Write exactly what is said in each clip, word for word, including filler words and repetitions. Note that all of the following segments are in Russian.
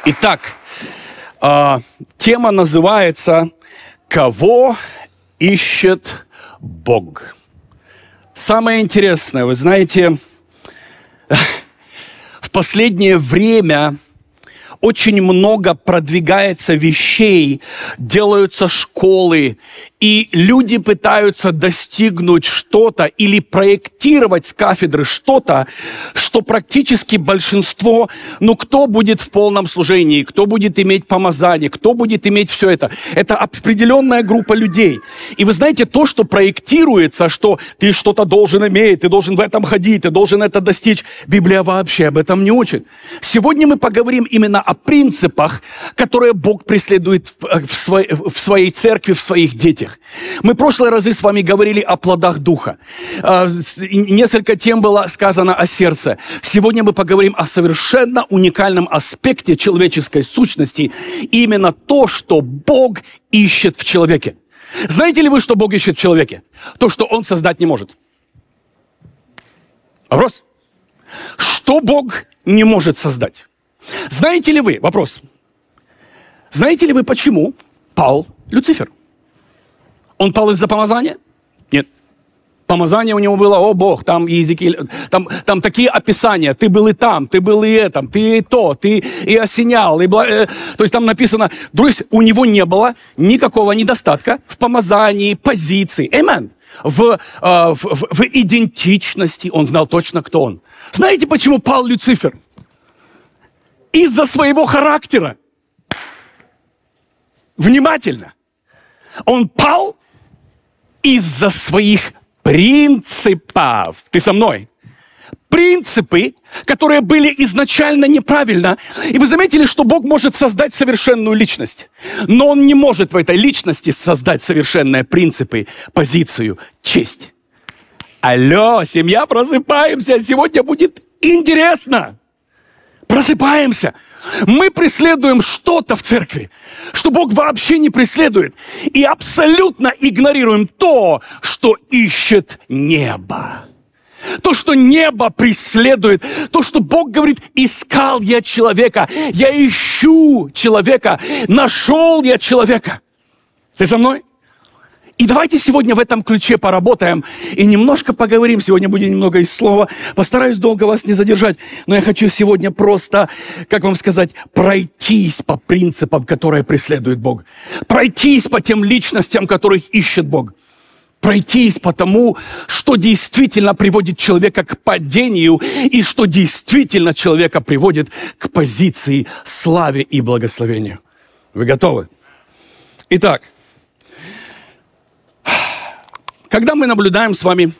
Итак, э, тема называется «Кого ищет Бог?». Самое интересное, вы знаете, в последнее время очень много продвигается вещей, делаются школы, и люди пытаются достигнуть что-то или проектировать с кафедры что-то, что практически большинство, ну кто будет в полном служении, кто будет иметь помазание, кто будет иметь все это. Это определенная группа людей. И вы знаете, то, что проектируется, что ты что-то должен иметь, ты должен в этом ходить, ты должен это достичь, Библия вообще об этом не учит. Сегодня мы поговорим именно о принципах, которые Бог преследует в своей, в своей церкви, в своих детях. Мы в прошлые разы с вами говорили о плодах Духа. Несколько тем было сказано о сердце. Сегодня мы поговорим о совершенно уникальном аспекте человеческой сущности. Именно то, что Бог ищет в человеке. Знаете ли вы, что Бог ищет в человеке? То, что Он создать не может. Вопрос. Что Бог не может создать? Знаете ли вы, вопрос, знаете ли вы, почему пал Люцифер? Он пал из-за помазания? Нет. Помазание у него было, о Бог, там языки, там, там такие описания, ты был и там, ты был и этом, ты и то, ты и осенял, и бла... э, то есть там написано, то есть у него не было никакого недостатка в помазании, позиции, амен. В, э, в, в, в идентичности, он знал точно, кто он. Знаете, почему пал Люцифер? Из-за своего характера. Внимательно. Он пал из-за своих принципов. Ты со мной? Принципы, которые были изначально неправильно. И вы заметили, что Бог может создать совершенную личность. Но Он не может в этой личности создать совершенные принципы, позицию, честь. Алло, семья, просыпаемся. Сегодня будет интересно. Просыпаемся. Мы преследуем что-то в церкви, что Бог вообще не преследует. И абсолютно игнорируем то, что ищет небо. То, что небо преследует. То, что Бог говорит, искал я человека. Я ищу человека. Нашел я человека. Ты со мной? И давайте сегодня в этом ключе поработаем и немножко поговорим. Сегодня будет немного из слова. Постараюсь долго вас не задержать, но я хочу сегодня просто, как вам сказать, пройтись по принципам, которые преследует Бог. Пройтись по тем личностям, которых ищет Бог. Пройтись по тому, что действительно приводит человека к падению и что действительно человека приводит к позиции славе и благословению. Вы готовы? Итак. Когда мы наблюдаем с вами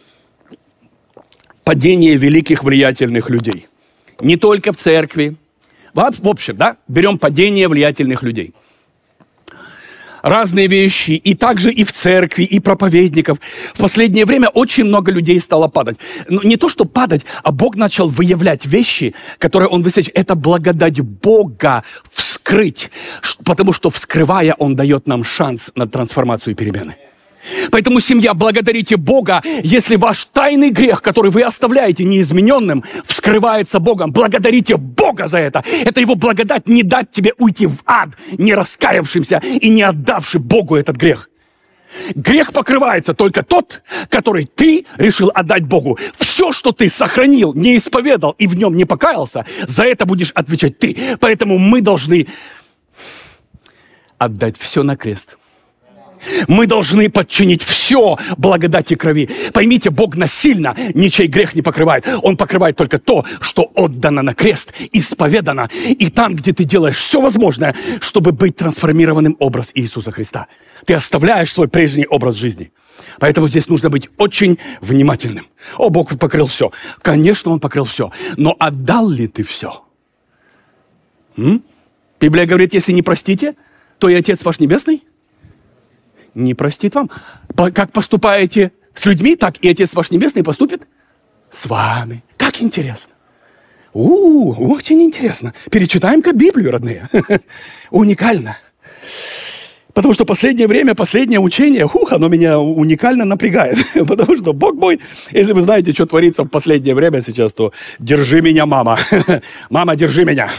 падение великих влиятельных людей, не только в церкви, в общем, да, берем падение влиятельных людей. Разные вещи, и также и в церкви, и проповедников. В последнее время очень много людей стало падать. Но не то, что падать, а Бог начал выявлять вещи, которые Он высвечивает. Это благодать Бога вскрыть, потому что, вскрывая, Он дает нам шанс на трансформацию и перемены. Поэтому, семья, благодарите Бога, если ваш тайный грех, который вы оставляете неизмененным, вскрывается Богом. Благодарите Бога за это. Это Его благодать не дать тебе уйти в ад, не раскаявшимся и не отдавший Богу этот грех. Грех покрывается только тот, который ты решил отдать Богу. Все, что ты сохранил, не исповедал и в нем не покаялся, за это будешь отвечать ты. Поэтому мы должны отдать все на крест. Мы должны подчинить все благодати крови. Поймите, Бог насильно ничей грех не покрывает. Он покрывает только то, что отдано на крест, исповедано. И там, где ты делаешь все возможное, чтобы быть трансформированным образ Иисуса Христа. Ты оставляешь свой прежний образ жизни. Поэтому здесь нужно быть очень внимательным. О, Бог покрыл все. Конечно, Он покрыл все. Но отдал ли ты все? М? Библия говорит, если не простите, то и Отец ваш Небесный не простит вам. Как поступаете с людьми, так и Отец ваш Небесный поступит с вами. Как интересно. У-у-у, очень интересно. Перечитаем-ка Библию, родные. Уникально. Потому что последнее время, последнее учение, ух, оно меня уникально напрягает. Потому что Бог мой, если вы знаете, что творится в последнее время сейчас, то держи меня, мама. Мама, держи меня.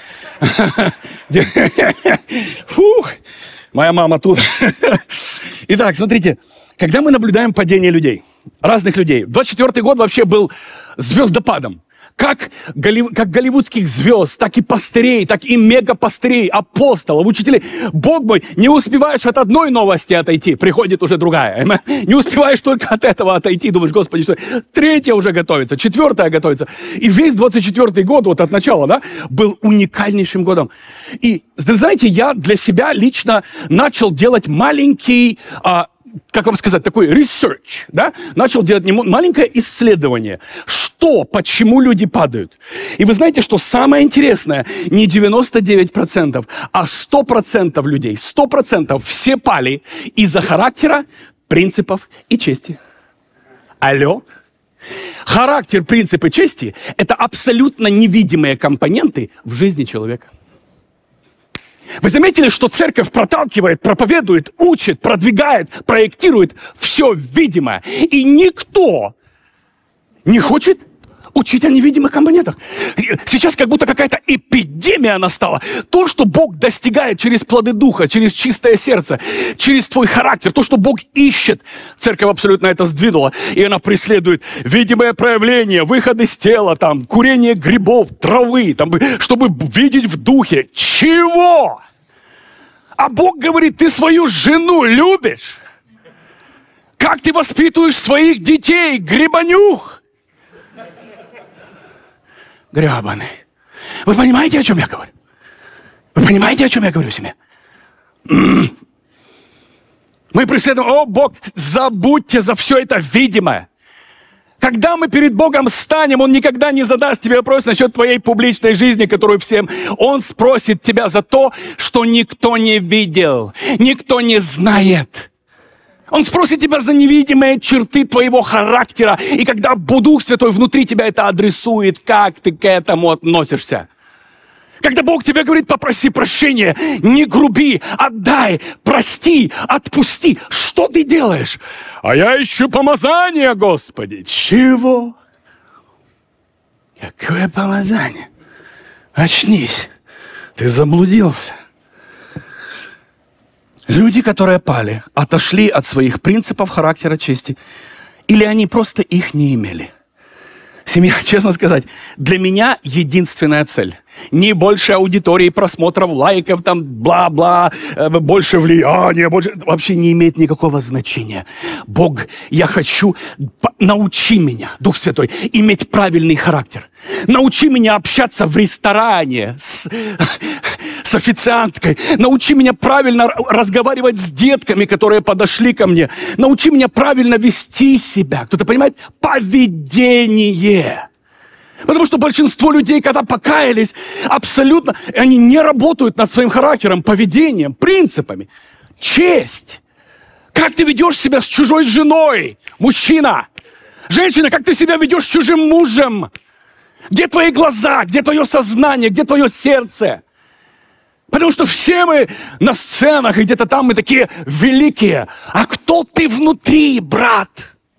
Фух, моя мама тут. Итак, смотрите, когда мы наблюдаем падение людей, разных людей, двадцать четвёртый год вообще был звездопадом. Как, голлив... как голливудских звезд, так и пастырей, так и мегапастырей, апостолов, учителей. Бог мой, не успеваешь от одной новости отойти, приходит уже другая. Не успеваешь только от этого отойти, думаешь, Господи, что третья уже готовится, четвертая готовится. И весь двадцать четвёртый год, вот от начала, да, был уникальнейшим годом. И, знаете, я для себя лично начал делать маленький... А, как вам сказать, такой research, да? Начал делать маленькое исследование. Что, почему люди падают? И вы знаете, что самое интересное, не девяносто девять процентов, а сто процентов людей, сто процентов все пали из-за характера, принципов и чести. Алло? Характер, принципы, чести – это абсолютно невидимые компоненты в жизни человека. Вы заметили, что церковь проталкивает, проповедует, учит, продвигает, проектирует все видимое. И никто не хочет учить о невидимых компонентах. Сейчас как будто какая-то эпидемия настала. То, что Бог достигает через плоды Духа, через чистое сердце, через твой характер, то, что Бог ищет. Церковь абсолютно это сдвинула. И она преследует видимое проявление, выход из тела, там, курение грибов, травы, там, чтобы видеть в духе. Чего? А Бог говорит, ты свою жену любишь? Как ты воспитываешь своих детей, грибанюх? Гребаный. Вы понимаете, о чем я говорю? Вы понимаете, о чем я говорю себе? Мы преследуем, о, Бог, забудьте за все это видимое. Когда мы перед Богом станем, Он никогда не задаст тебе вопрос насчет твоей публичной жизни, которую всем... Он спросит тебя за то, что никто не видел, никто не знает. Он спросит тебя за невидимые черты твоего характера. И когда Дух Святой внутри тебя это адресует, как ты к этому относишься? Когда Бог тебе говорит, попроси прощения, не груби, отдай, прости, отпусти. Что ты делаешь? А я ищу помазание, Господи. Чего? Какое помазание? Очнись. Ты заблудился. Люди, которые пали, отошли от своих принципов характера, чести, или они просто их не имели. Семья, честно сказать, для меня единственная цель. Не больше аудитории, просмотров, лайков, там, бла-бла, больше влияния, больше... Вообще не имеет никакого значения. Бог, я хочу... Научи меня, Дух Святой, иметь правильный характер. Научи меня общаться в ресторане с, с официанткой. Научи меня правильно разговаривать с детками, которые подошли ко мне. Научи меня правильно вести себя. Кто-то понимает? Поведение. Потому что большинство людей, когда покаялись, абсолютно, они не работают над своим характером, поведением, принципами. Честь. Как ты ведешь себя с чужой женой, мужчина? Женщина, как ты себя ведешь с чужим мужем? Где твои глаза, где твое сознание, где твое сердце? Потому что все мы на сценах, и где-то там мы такие великие. А кто ты внутри, брат?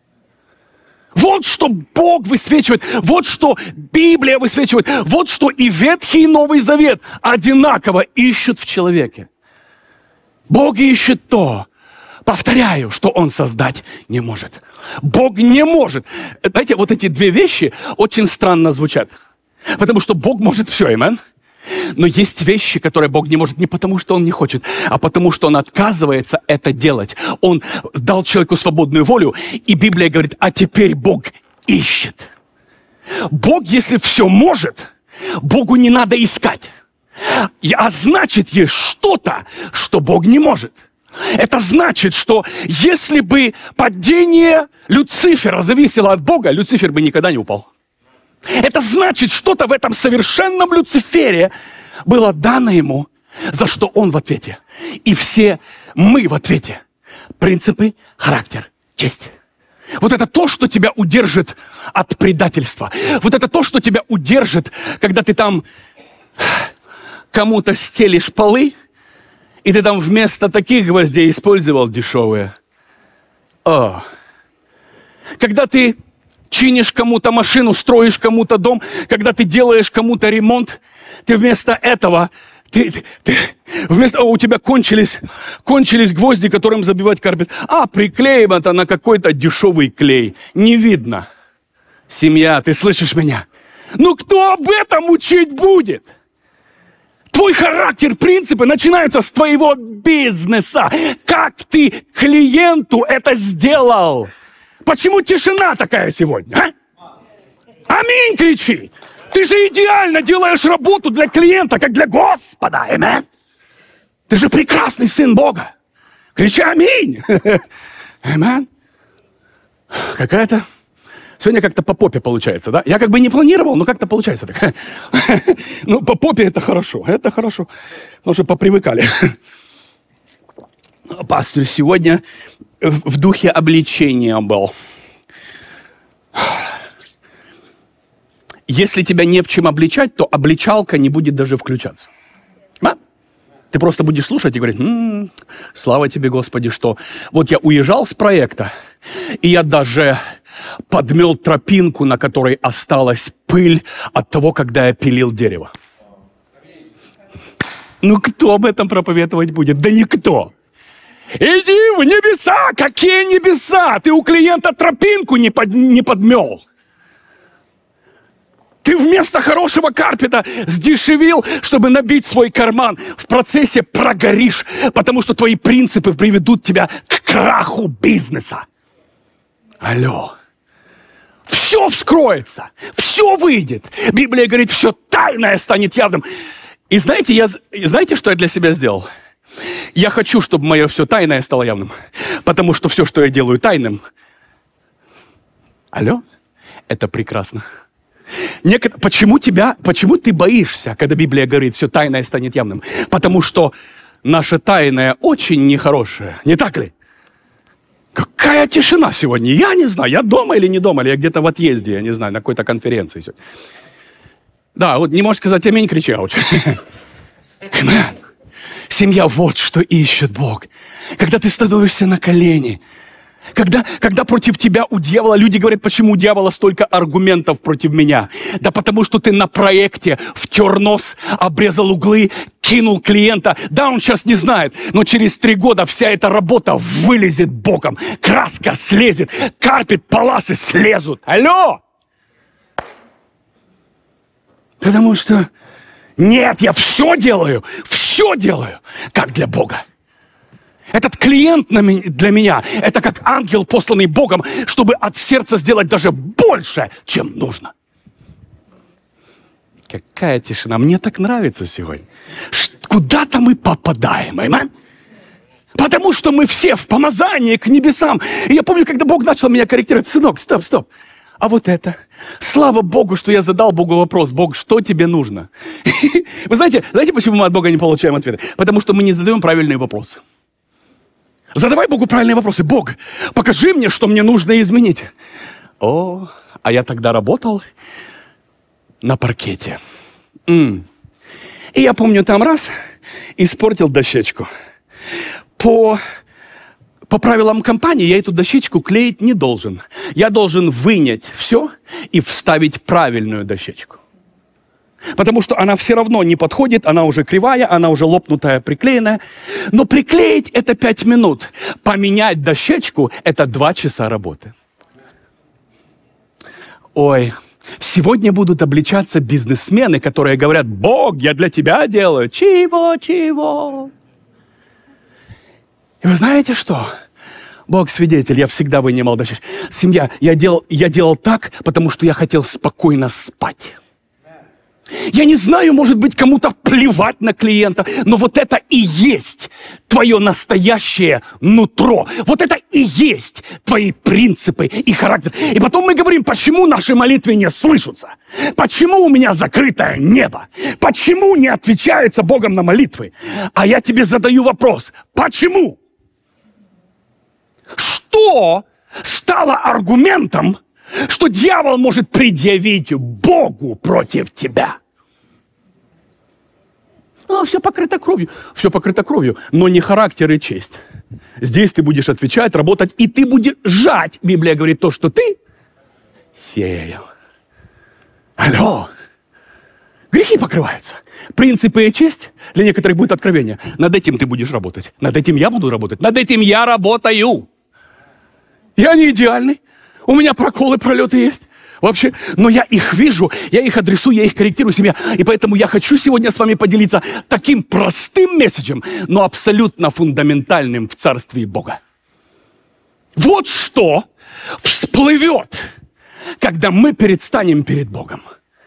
Вот что Бог высвечивает, вот что Библия высвечивает, вот что и Ветхий, и Новый Завет одинаково ищут в человеке. Бог ищет то, повторяю, что Он создать не может. Бог не может. Знаете, вот эти две вещи очень странно звучат. Потому что Бог может все, аминь. Но есть вещи, которые Бог не может не потому, что Он не хочет, а потому, что Он отказывается это делать. Он дал человеку свободную волю, и Библия говорит, а теперь Бог ищет. Бог, если все может, Богу не надо искать. А значит, есть что-то, что Бог не может. Это значит, что если бы падение Люцифера зависело от Бога, Люцифер бы никогда не упал. Это значит, что-то в этом совершенном Люцифере было дано ему, за что он в ответе. И все мы в ответе. Принципы, характер, честь. Вот это то, что тебя удержит от предательства. Вот это то, что тебя удержит, когда ты там кому-то стелишь полы, И ты там вместо таких гвоздей использовал дешевые. О. Когда ты чинишь кому-то машину, строишь кому-то дом, когда ты делаешь кому-то ремонт, ты вместо этого, ты, ты, ты, вместо, о, у тебя кончились, кончились гвозди, которым забивать карпет. А, приклеим это на какой-то дешевый клей. Не видно. Семья, ты слышишь меня? Ну кто об этом учить будет? Твой характер, принципы начинаются с твоего бизнеса. Как ты клиенту это сделал? Почему тишина такая сегодня, а? Аминь кричи. Ты же идеально делаешь работу для клиента, как для Господа. Аминь. Ты же прекрасный сын Бога. Кричи аминь. Аминь. Какая-то... Сегодня как-то по попе получается, да? Я как бы не планировал, но как-то получается так. Ну, по попе это хорошо, это хорошо. Потому что попривыкали. Пастор сегодня в духе обличения был. Если тебя не в чем обличать, то обличалка не будет даже включаться. А? Ты просто будешь слушать и говорить: м-м, слава тебе, Господи, что... Вот я уезжал с проекта, и я даже подмел тропинку, на которой осталась пыль от того, когда я пилил дерево. Ну, кто об этом проповедовать будет? Да никто. Иди в небеса! Какие небеса? Ты у клиента тропинку не, под, не подмел. Ты вместо хорошего карпета сдешевил, чтобы набить свой карман. В процессе прогоришь, потому что твои принципы приведут тебя к краху бизнеса. Алло. Все вскроется, все выйдет. Библия говорит, все тайное станет явным. И знаете, я, знаете, что я для себя сделал? Я хочу, чтобы мое все тайное стало явным. Потому что все, что я делаю тайным, алло, это прекрасно. Некотор... Почему тебя, почему ты боишься, когда Библия говорит, все тайное станет явным? Потому что наше тайное очень нехорошее, не так ли? Какая тишина сегодня? Я не знаю, я дома или не дома, или я где-то в отъезде, я не знаю, на какой-то конференции сегодня. Да, вот не можешь сказать аминь, кричи ауч. Аминь. Семья, вот что ищет Бог. Когда ты становишься на колени, когда, когда против тебя у дьявола, люди говорят, почему у дьявола столько аргументов против меня? Да потому что ты на проекте втер нос, обрезал углы, кинул клиента. Да, он сейчас не знает, но через три года вся эта работа вылезет боком. Краска слезет, карпет, паласы слезут. Алло! Потому что нет, я все делаю, все делаю, как для Бога. Этот клиент для меня, это как ангел, посланный Богом, чтобы от сердца сделать даже больше, чем нужно. Какая тишина. Мне так нравится сегодня. Куда-то мы попадаем, аминь? Потому что мы все в помазании к небесам. И я помню, когда Бог начал меня корректировать. Сынок, стоп, стоп. А вот это. Слава Богу, что я задал Богу вопрос. Бог, что тебе нужно? Вы знаете, знаете, почему мы от Бога не получаем ответы? Потому что мы не задаем правильные вопросы. Задавай Богу правильные вопросы. Бог, покажи мне, что мне нужно изменить. О, а я тогда работал на паркете. М. И я помню, там раз испортил дощечку. По, по правилам компании я эту дощечку клеить не должен. Я должен вынять все и вставить правильную дощечку. Потому что она все равно не подходит, она уже кривая, она уже лопнутая, приклеенная. Но приклеить это пять минут. Поменять дощечку это два часа работы. Ой, сегодня будут обличаться бизнесмены, которые говорят, Бог, я для тебя делаю. Чего, чего? И вы знаете что? Бог свидетель, я всегда вынимал дощечку. Семья, я делал, я делал так, потому что я хотел спокойно спать. Я не знаю, может быть, кому-то плевать на клиента, но вот это и есть твое настоящее нутро. Вот это и есть твои принципы и характер. И потом мы говорим, почему наши молитвы не слышатся? Почему у меня закрытое небо? Почему не отвечаются Богом на молитвы? А я тебе задаю вопрос, почему? Что стало аргументом, что дьявол может предъявить Богу против тебя? А, все покрыто кровью. Все покрыто кровью, но не характер и честь. Здесь ты будешь отвечать, работать, и ты будешь жать, Библия говорит, то, что ты сеял. Алло. Грехи покрываются. Принципы и честь для некоторых будет откровение. Над этим ты будешь работать. Над этим я буду работать. Над этим я работаю. Я не идеальный. У меня проколы, пролеты есть. Вообще, но я их вижу, я их адресую, я их корректирую себе. И поэтому я хочу сегодня с вами поделиться таким простым месседжем, но абсолютно фундаментальным в Царстве Бога. Вот что всплывет, когда мы предстанем перед Богом.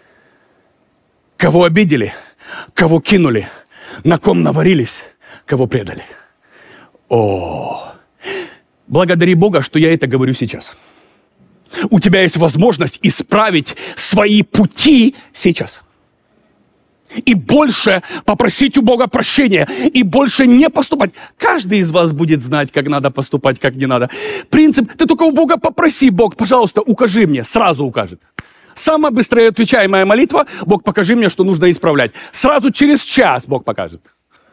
Кого обидели, кого кинули, на ком наварились, кого предали. О, благодари Бога, что я это говорю сейчас. У тебя есть возможность исправить свои пути сейчас. И больше попросить у Бога прощения. И больше не поступать. Каждый из вас будет знать, как надо поступать, как не надо. Принцип, ты только у Бога попроси. Бог, пожалуйста, укажи мне. Сразу укажет. Самая быстрая отвечаемая молитва. Бог, покажи мне, что нужно исправлять. Сразу через час Бог покажет.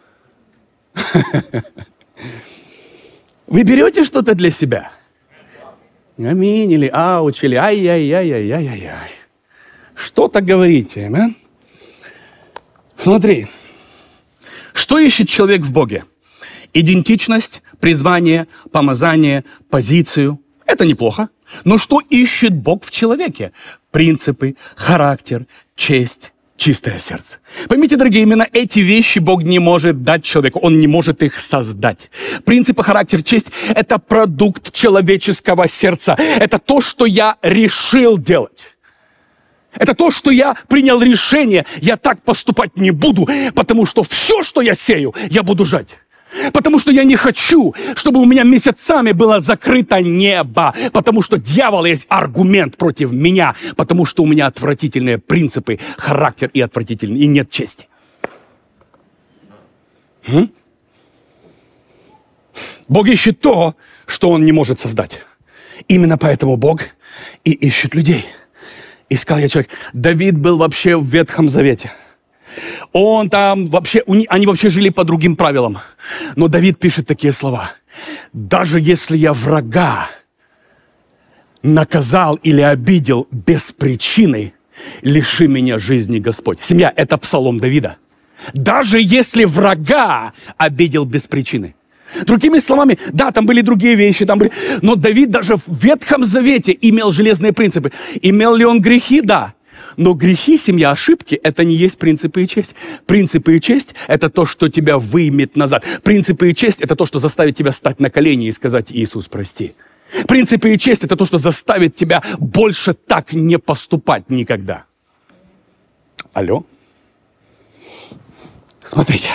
Вы берете что-то для себя? Аминь, или ауч, или ай-яй-яй-яй-яй-яй. Что-то говорите, аминь? Смотри, что ищет человек в Боге? Идентичность, призвание, помазание, позицию. Это неплохо. Но что ищет Бог в человеке? Принципы, характер, честь, чистое сердце. Поймите, дорогие, именно эти вещи Бог не может дать человеку. Он не может их создать. Принципы, характер, честь – это продукт человеческого сердца. Это то, что я решил делать. Это то, что я принял решение. Я так поступать не буду, потому что все, что я сею, я буду жать. Потому что я не хочу, чтобы у меня месяцами было закрыто небо. Потому что дьявол есть аргумент против меня. Потому что у меня отвратительные принципы, характер и отвратительный, и нет чести. М? Бог ищет то, что Он не может создать. Именно поэтому Бог и ищет людей. Искал я человек. Давид был вообще в Ветхом Завете. Он там вообще, они вообще жили по другим правилам. Но Давид пишет такие слова. Даже если я врага наказал или обидел без причины, лиши меня жизни, Господь. Семья, это псалом Давида. Даже если врага обидел без причины. Другими словами, да, там были другие вещи, там были, но Давид даже в Ветхом Завете имел железные принципы. Имел ли он грехи? Да. Но грехи, семья, ошибки – это не есть принципы и честь. Принципы и честь – это то, что тебя выймет назад. Принципы и честь – это то, что заставит тебя стать на колени и сказать: Иисус, прости. Принципы и честь – это то, что заставит тебя больше так не поступать никогда. Алло? Смотрите.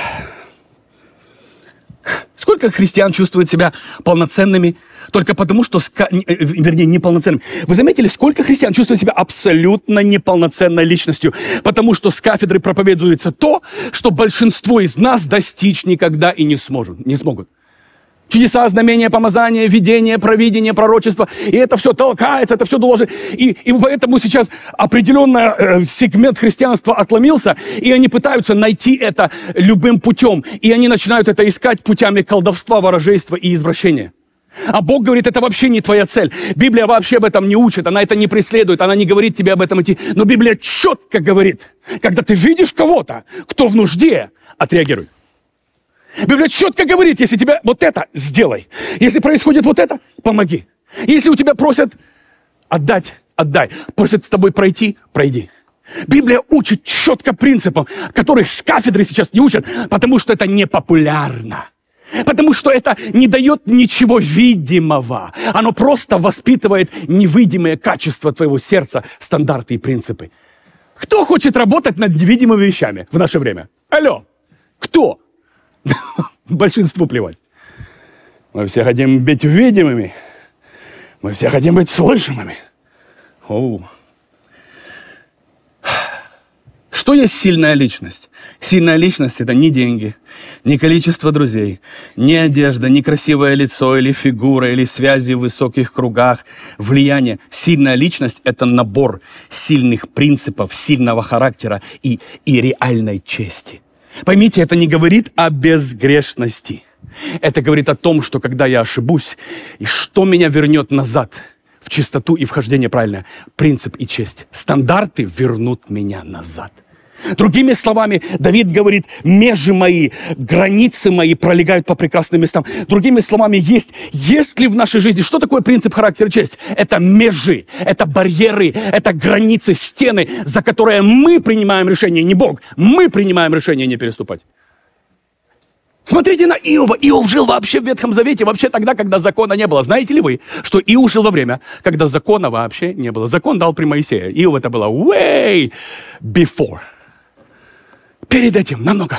Сколько христиан чувствуют себя полноценными только потому, что, вернее, неполноценными. Вы заметили, сколько христиан чувствуют себя абсолютно неполноценной личностью, потому что с кафедры проповедуется то, что большинство из нас достичь никогда и не сможет, не смогут. Чудеса, знамения, помазания, видение, провидение, пророчество. И это все толкается, это все должно... И, и поэтому сейчас определенный э, сегмент христианства отломился, и они пытаются найти это любым путем. И они начинают это искать путями колдовства, ворожейства и извращения. А Бог говорит, это вообще не твоя цель. Библия вообще об этом не учит, она это не преследует, она не говорит тебе об этом идти. Но Библия четко говорит, когда ты видишь кого-то, кто в нужде, отреагируй. Библия четко говорит, если тебя вот это, сделай. Если происходит вот это, помоги. Если у тебя просят отдать, отдай. Просят с тобой пройти, пройди. Библия учит четко принципам, которых с кафедры сейчас не учат, потому что это не популярно. Потому что это не дает ничего видимого. Оно просто воспитывает невидимые качества твоего сердца, стандарты и принципы. Кто хочет работать над невидимыми вещами в наше время? Алло, кто? Большинству плевать. Мы все хотим быть видимыми. Мы все хотим быть слышимыми. Оу. Что есть сильная личность? Сильная личность – это не деньги, не количество друзей, не одежда, не красивое лицо или фигура, или связи в высоких кругах, влияние. Сильная личность – это набор сильных принципов, сильного характера и, и реальной чести. Поймите, это не говорит о безгрешности. Это говорит о том, что когда я ошибусь, и что меня вернет назад в чистоту и вхождение правильное? Принцип и честь. Стандарты вернут меня назад. Другими словами, Давид говорит, межи мои, границы мои пролегают по прекрасным местам. Другими словами, есть, есть ли в нашей жизни, что такое принцип, характер, честь? Это межи, это барьеры, это границы, стены, за которые мы принимаем решение, не Бог. Мы принимаем решение не переступать. Смотрите на Иова. Иов жил вообще в Ветхом Завете, вообще тогда, когда закона не было. Знаете ли вы, что Иов жил во время, когда закона вообще не было? Закон дал при Моисее. Иов это было way before. Перед этим намного.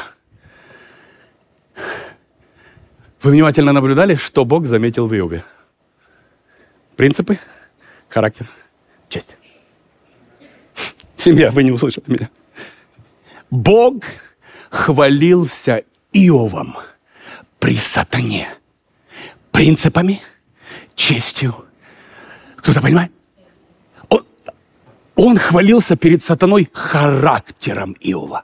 Вы внимательно наблюдали, что Бог заметил в Иове? Принципы, характер, честь. Семья, вы не услышали меня. Бог хвалился Иовом при сатане. Принципами, честью. Кто-то понимает? Он, он хвалился перед сатаной характером Иова.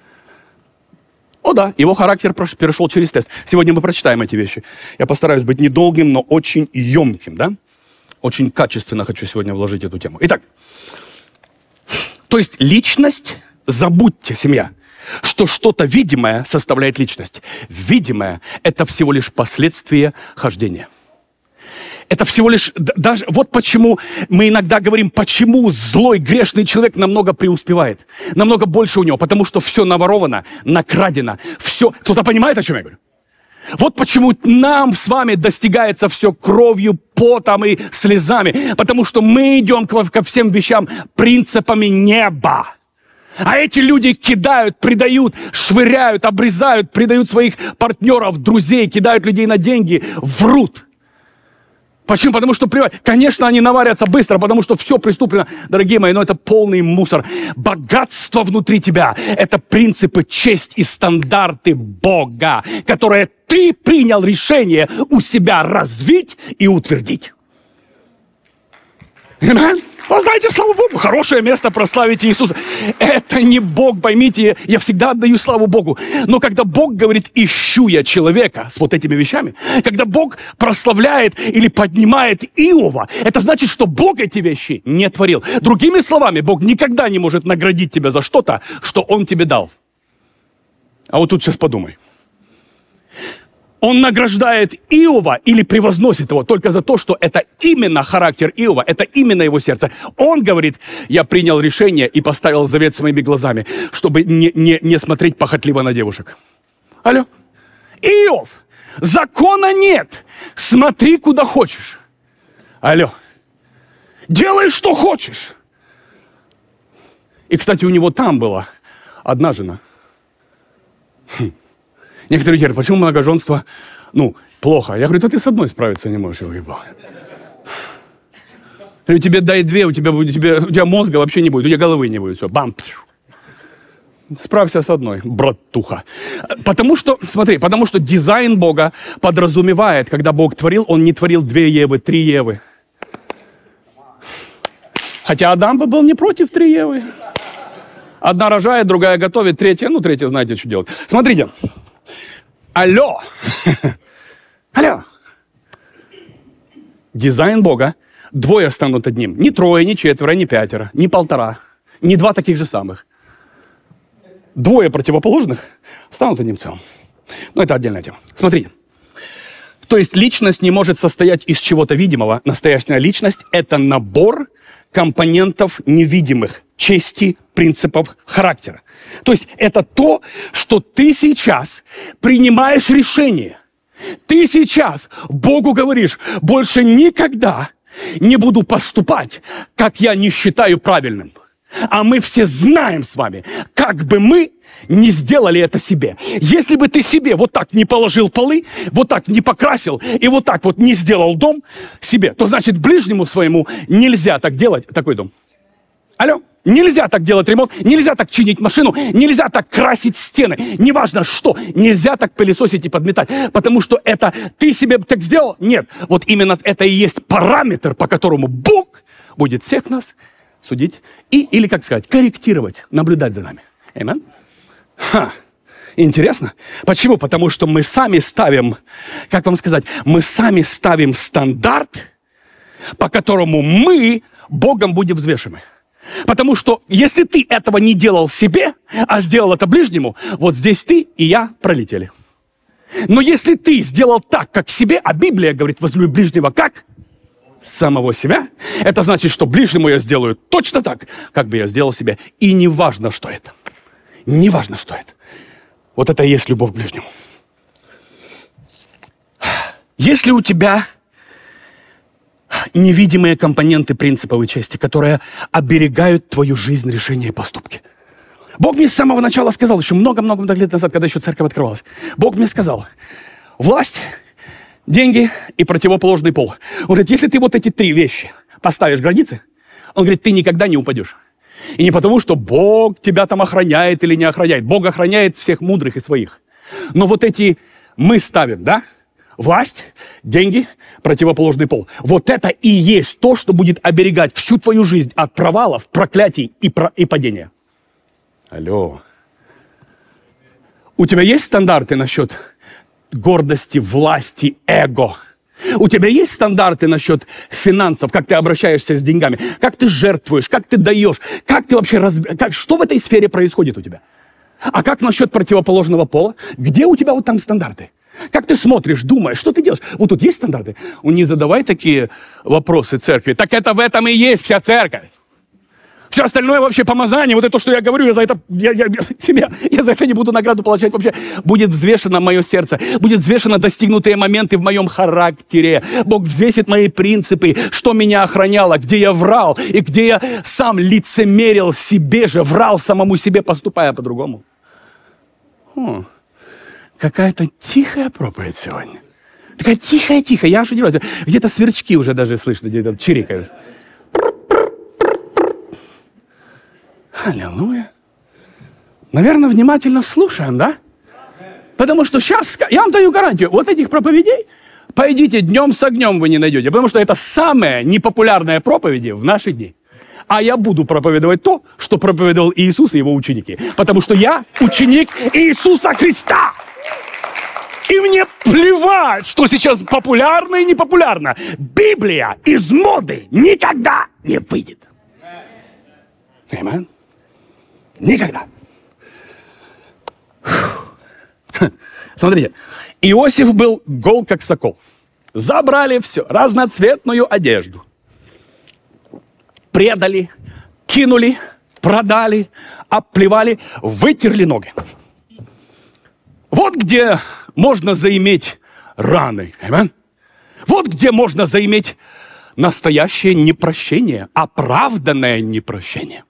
О да, его характер перешел через тест. Сегодня мы прочитаем эти вещи. Я постараюсь быть недолгим, но очень емким, да? Очень качественно хочу сегодня вложить эту тему. Итак, то есть личность, забудьте, семья, что что-то видимое составляет личность. Видимое – это всего лишь последствие хождения. Это всего лишь, даже, вот почему мы иногда говорим, почему злой, грешный человек намного преуспевает, намного больше у него, потому что все наворовано, накрадено, все, кто-то понимает, о чем я говорю? Вот почему нам с вами достигается все кровью, потом и слезами, потому что мы идем ко, ко всем вещам принципами неба. А эти люди кидают, предают, швыряют, обрезают, предают своих партнеров, друзей, кидают людей на деньги, врут. Почему? Потому что, конечно, они наварятся быстро, потому что все преступлено, дорогие мои, но это полный мусор. Богатство внутри тебя – это принципы, честь и стандарты Бога, которые ты принял решение у себя развить и утвердить. Аминь. Вы знаете, слава Богу, хорошее место прославить Иисуса. Это не Бог, поймите, я всегда отдаю славу Богу. Но когда Бог говорит, ищу я человека с вот этими вещами, когда Бог прославляет или поднимает Иова, это значит, что Бог эти вещи не творил. Другими словами, Бог никогда не может наградить тебя за что-то, что Он тебе дал. А вот тут сейчас подумай. Он награждает Иова или превозносит его только за то, что это именно характер Иова, это именно его сердце. Он говорит, я принял решение и поставил завет своими глазами, чтобы не, не, не смотреть похотливо на девушек. Алло? Иов, закона нет. Смотри, куда хочешь. Алло? Делай, что хочешь. И, кстати, у него там была одна жена. Хм. Некоторые говорят, почему многоженство, ну, плохо? Я говорю, да ты с одной справиться не можешь. Я говорю, тебе дай две, у тебя, будет, у, тебя, у тебя мозга вообще не будет, у тебя головы не будет. Все, бам. Справься с одной, братуха. Потому что, смотри, потому что дизайн Бога подразумевает, когда Бог творил, Он не творил две Евы, три Евы. Хотя Адам бы был не против три Евы. Одна рожает, другая готовит, третья, ну, третья, знаете, что делать. Смотрите. Алло! Алло! Дизайн Бога. Двое станут одним. Не трое, не четверо, не пятеро, не полтора, не два таких же самых. Двое противоположных станут одним целым. Но это отдельная тема. Смотрите. То есть личность не может состоять из чего-то видимого. Настоящая личность – это набор компонентов невидимых, чести, принципов, характера. То есть это то, что ты сейчас принимаешь решение. Ты сейчас Богу говоришь, больше никогда не буду поступать, как я не считаю правильным. А мы все знаем с вами, как бы мы не сделали это себе. Если бы ты себе вот так не положил полы, вот так не покрасил и вот так вот не сделал дом себе, то значит ближнему своему нельзя так делать такой дом. Алло? Нельзя так делать ремонт, нельзя так чинить машину, нельзя так красить стены. Неважно что, нельзя так пылесосить и подметать. Потому что это ты себе так сделал? Нет. Вот именно это и есть параметр, по которому Бог будет всех нас судить и, или, как сказать, корректировать, наблюдать за нами. Аминь. Ха. Интересно? Почему? Потому что мы сами ставим, как вам сказать, мы сами ставим стандарт, по которому мы Богом будем взвешены. Потому что если ты этого не делал себе, а сделал это ближнему, вот здесь ты и я пролетели. Но если ты сделал так, как себе, а Библия говорит, возлюби ближнего как самого себя, это значит, что ближнему я сделаю точно так, как бы я сделал себе. И не важно, что это. Не важно, что это. Вот это и есть любовь к ближнему. Если у тебя невидимые компоненты принципов и чести, которые оберегают твою жизнь, решения и поступки. Бог мне с самого начала сказал, еще много-много лет назад, когда еще церковь открывалась, Бог мне сказал, власть, деньги и противоположный пол. Он говорит, если ты вот эти три вещи поставишь границы, он говорит, ты никогда не упадешь. И не потому, что Бог тебя там охраняет или не охраняет. Бог охраняет всех мудрых и своих. Но вот эти мы ставим, да? Власть, деньги, противоположный пол. Вот это и есть то, что будет оберегать всю твою жизнь от провалов, проклятий и, про... и падения. Алло. У тебя есть стандарты насчет гордости, власти, эго? У тебя есть стандарты насчет финансов, как ты обращаешься с деньгами, как ты жертвуешь, как ты даешь, как ты вообще разб... как... что в этой сфере происходит у тебя? А как насчет противоположного пола? Где у тебя вот там стандарты? Как ты смотришь, думаешь, что ты делаешь? Вот тут есть стандарты? Не задавай такие вопросы церкви. Так это в этом и есть вся церковь. Все остальное вообще помазание, вот это, что я говорю, я за это, я, я, себя, я за это не буду награду получать вообще. Будет взвешено мое сердце, будет взвешено достигнутые моменты в моем характере. Бог взвесит мои принципы, что меня охраняло, где я врал, и где я сам лицемерил себе же, врал самому себе, поступая по-другому. О, какая-то тихая проповедь сегодня. Такая тихая-тихая, я аж удивляюсь. Где-то сверчки уже даже слышно, где-то чирикают. Аллилуйя. Наверное, внимательно слушаем, да? Потому что сейчас, я вам даю гарантию, вот этих проповедей пойдите днем с огнем вы не найдете, потому что это самые непопулярные проповеди в наши дни. А я буду проповедовать то, что проповедовал Иисус и его ученики. Потому что я ученик Иисуса Христа. И мне плевать, что сейчас популярно и непопулярно. Библия из моды никогда не выйдет. Аминь. Никогда. Смотрите, Иосиф был гол, как сокол. Забрали все, разноцветную одежду. Предали, кинули, продали, обплевали, вытерли ноги. Вот где можно заиметь раны. Аминь. Вот где можно заиметь настоящее непрощение, оправданное непрощение.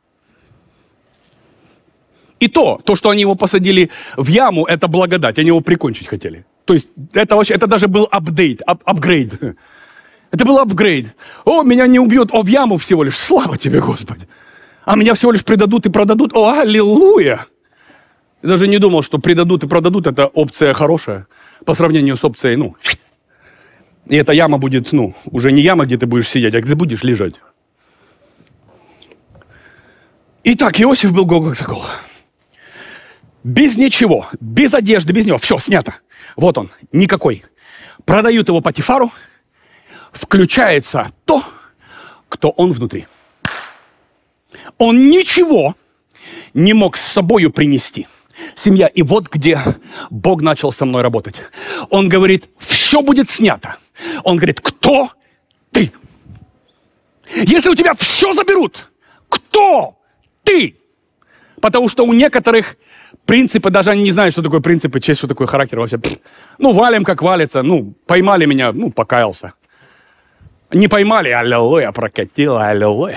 И то, то, что они его посадили в яму, это благодать, они его прикончить хотели. То есть это вообще, это даже был апдейт, ап, апгрейд. Это был апгрейд. О, меня не убьют, о, в яму всего лишь, слава тебе, Господи. А меня всего лишь предадут и продадут, о, аллилуйя. Я даже не думал, что предадут и продадут, это опция хорошая, по сравнению с опцией, ну. И эта яма будет, ну, уже не яма, где ты будешь сидеть, а где ты будешь лежать. Итак, Иосиф был гол как сокол. Без ничего, без одежды, без него. Все, снято. Вот он, никакой. Продают его Потифару. Включается то, кто он внутри. Он ничего не мог с собою принести. Семья, и вот где Бог начал со мной работать. Он говорит, все будет снято. Он говорит, кто ты? Если у тебя все заберут, кто ты? Потому что у некоторых принципы, даже они не знают, что такое принципы, честь, что такое характер вообще. Ну, валим, как валится. Ну, поймали меня, ну, покаялся. Не поймали, аллилуйя, прокатило, аллилуйя.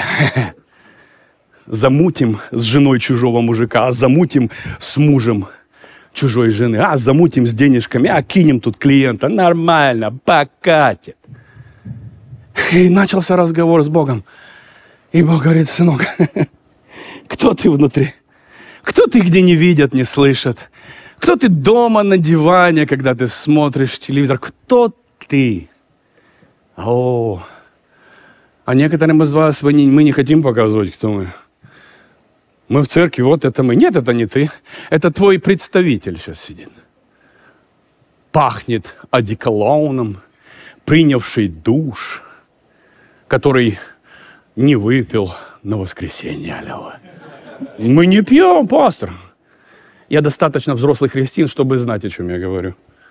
Замутим с женой чужого мужика, а замутим с мужем чужой жены, а замутим с денежками, а кинем тут клиента. Нормально, покатит. И начался разговор с Богом. И Бог говорит, сынок, кто ты внутри? Кто ты, где не видят, не слышат? Кто ты дома на диване, когда ты смотришь телевизор? Кто ты? О, а некоторым из вас вы не, мы не хотим показывать, кто мы. Мы в церкви, вот это мы. Нет, это не ты. Это твой представитель сейчас сидит. Пахнет одеколоном, принявший душ, который не выпил на воскресенье. Аллилуйя. Мы не пьем, пастор. Я достаточно взрослый христиан, чтобы знать, о чем я говорю.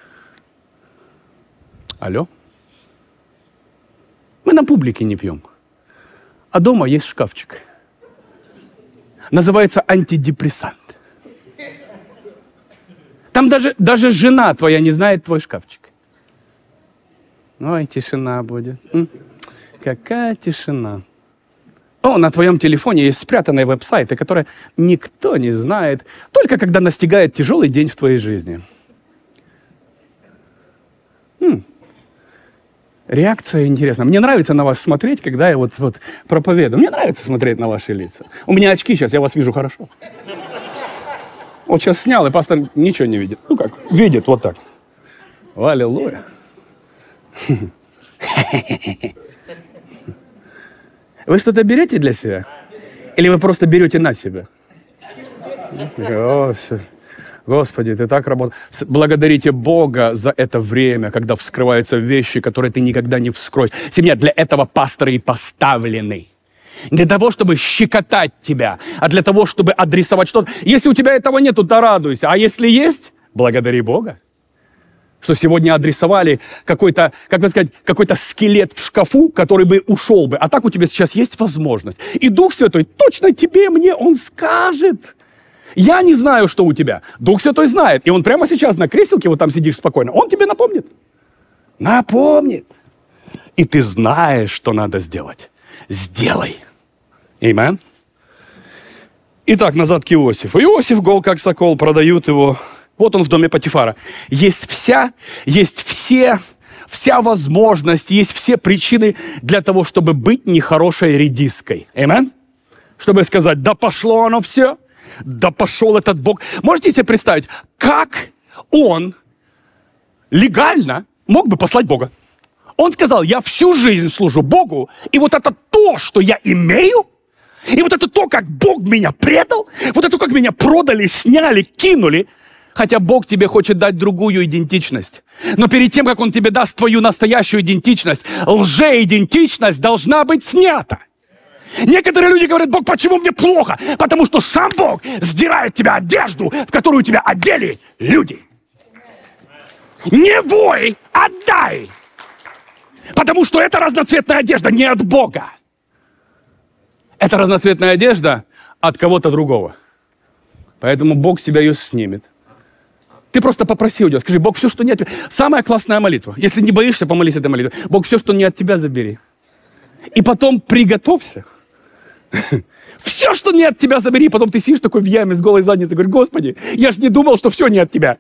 Алло? Мы на публике не пьем. А дома есть шкафчик. Называется антидепрессант. Там даже, даже жена твоя не знает твой шкафчик. Ой, тишина будет. М? Какая тишина. О, на твоем телефоне есть спрятанные веб-сайты, которые никто не знает, только когда настигает тяжелый день в твоей жизни. М. Реакция интересна. Мне нравится на вас смотреть, когда я вот, вот проповедую. Мне нравится смотреть на ваши лица. У меня очки сейчас, я вас вижу хорошо. Вот сейчас снял, и пастор ничего не видит. Ну как, видит вот так. Аллилуйя. Вы что-то берете для себя? Или вы просто берете на себя? О, все. Господи, ты так работаешь. Благодарите Бога за это время, когда вскрываются вещи, которые ты никогда не вскроешь. Семья, для этого пасторы и поставлены. Не для того, чтобы щекотать тебя, а для того, чтобы адресовать что-то. Если у тебя этого нету, то радуйся. А если есть, благодари Бога, что сегодня адресовали какой-то, как бы сказать, какой-то скелет в шкафу, который бы ушел бы. А так у тебя сейчас есть возможность. И Дух Святой точно тебе, мне, Он скажет. Я не знаю, что у тебя. Дух Святой знает. И Он прямо сейчас на креселке, вот там сидишь спокойно, Он тебе напомнит. Напомнит. И ты знаешь, что надо сделать. Сделай. Аминь. Итак, назад к Иосифу. Иосиф гол как сокол, продают его. Вот он в доме Потифара. Есть вся, есть все, вся возможность, есть все причины для того, чтобы быть нехорошей редиской. Аминь. Чтобы сказать, да пошло оно все, да пошел этот Бог. Можете себе представить, как он легально мог бы послать Бога? Он сказал, я всю жизнь служу Богу, и вот это то, что я имею, и вот это то, как Бог меня предал, вот это то, как меня продали, сняли, кинули, хотя Бог тебе хочет дать другую идентичность. Но перед тем, как Он тебе даст твою настоящую идентичность, лжеидентичность должна быть снята. Некоторые люди говорят, Бог, почему мне плохо? Потому что сам Бог сдирает тебя одежду, в которую тебя одели люди. Не вой, отдай. Потому что эта разноцветная одежда не от Бога. Это разноцветная одежда от кого-то другого. Поэтому Бог с тебя ее снимет. Ты просто попроси у Него, скажи, Бог, все, что не от тебя. Самая классная молитва. Если не боишься, помолись этой молитвой. Бог, все, что не от тебя, забери. И потом приготовься. Все, что не от тебя, забери. Потом ты сидишь такой в яме с голой задницей. Говоришь, Господи, я же не думал, что все не от тебя.